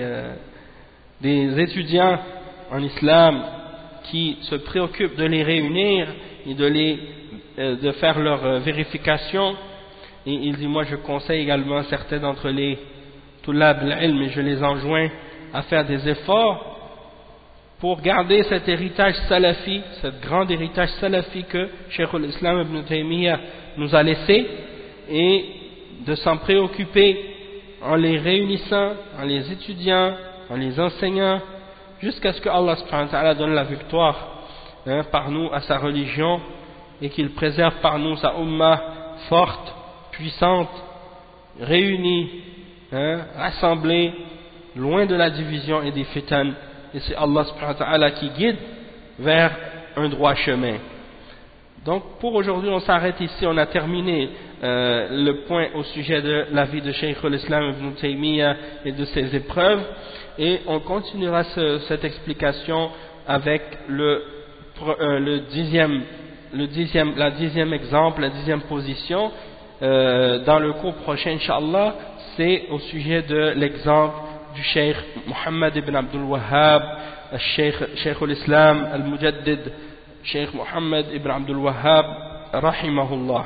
des étudiants en islam qui se préoccupent de les réunir et de faire leur vérification. Et il dit, moi je conseille également certains d'entre les tullab al-ilm, et je les enjoins à faire des efforts pour garder cet héritage salafi, cet grand héritage salafi que Cheikh l'Islam Ibn Taymiyyah nous a laissé, et de s'en préoccuper en les réunissant, en les étudiant, en les enseignant, jusqu'à ce que Allah subhanahu wa ta'ala donne la victoire par nous à sa religion et qu'il préserve par nous sa ummah forte, puissante, réunie, rassemblée, loin de la division et des fitan. Et c'est Allah subhanahu wa ta'ala qui guide vers un droit chemin. Donc pour aujourd'hui on s'arrête ici, on a terminé le point au sujet de la vie de Cheikh al-Islam ibn Taymiyyah et de ses épreuves, et on continuera cette explication avec la dixième exemple, la dixième position dans le cours prochain Inch'Allah. C'est au sujet de l'exemple du Cheikh Muhammad ibn Abdul Wahhab, Cheikh al-Islam al-Mujaddid, Cheikh Muhammad ibn Abdul Wahhab rahimahullah.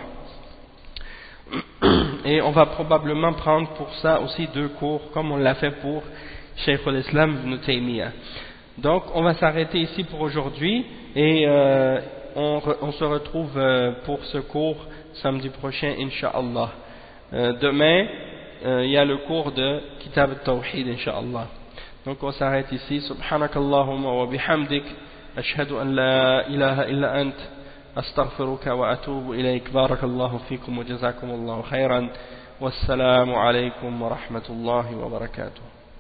Et on va probablement prendre pour ça aussi 2 cours comme on l'a fait pour Cheikh al-Islam ibn Taymiyyah. Donc on va s'arrêter ici pour aujourd'hui et on se retrouve pour ce cours samedi prochain Inch'Allah. Demain il y a le cours de Kitab al-Tawhid Inch'Allah. Donc on s'arrête ici. Subhanakallahumma wa bihamdik, ashhadu an la ilaha illa ant, astaghfiruka wa atubu ilayk. Barakallahu fikum wa jazakumullahu khairan. Wassalamu alaykum wa rahmatullahi wa barakatuh.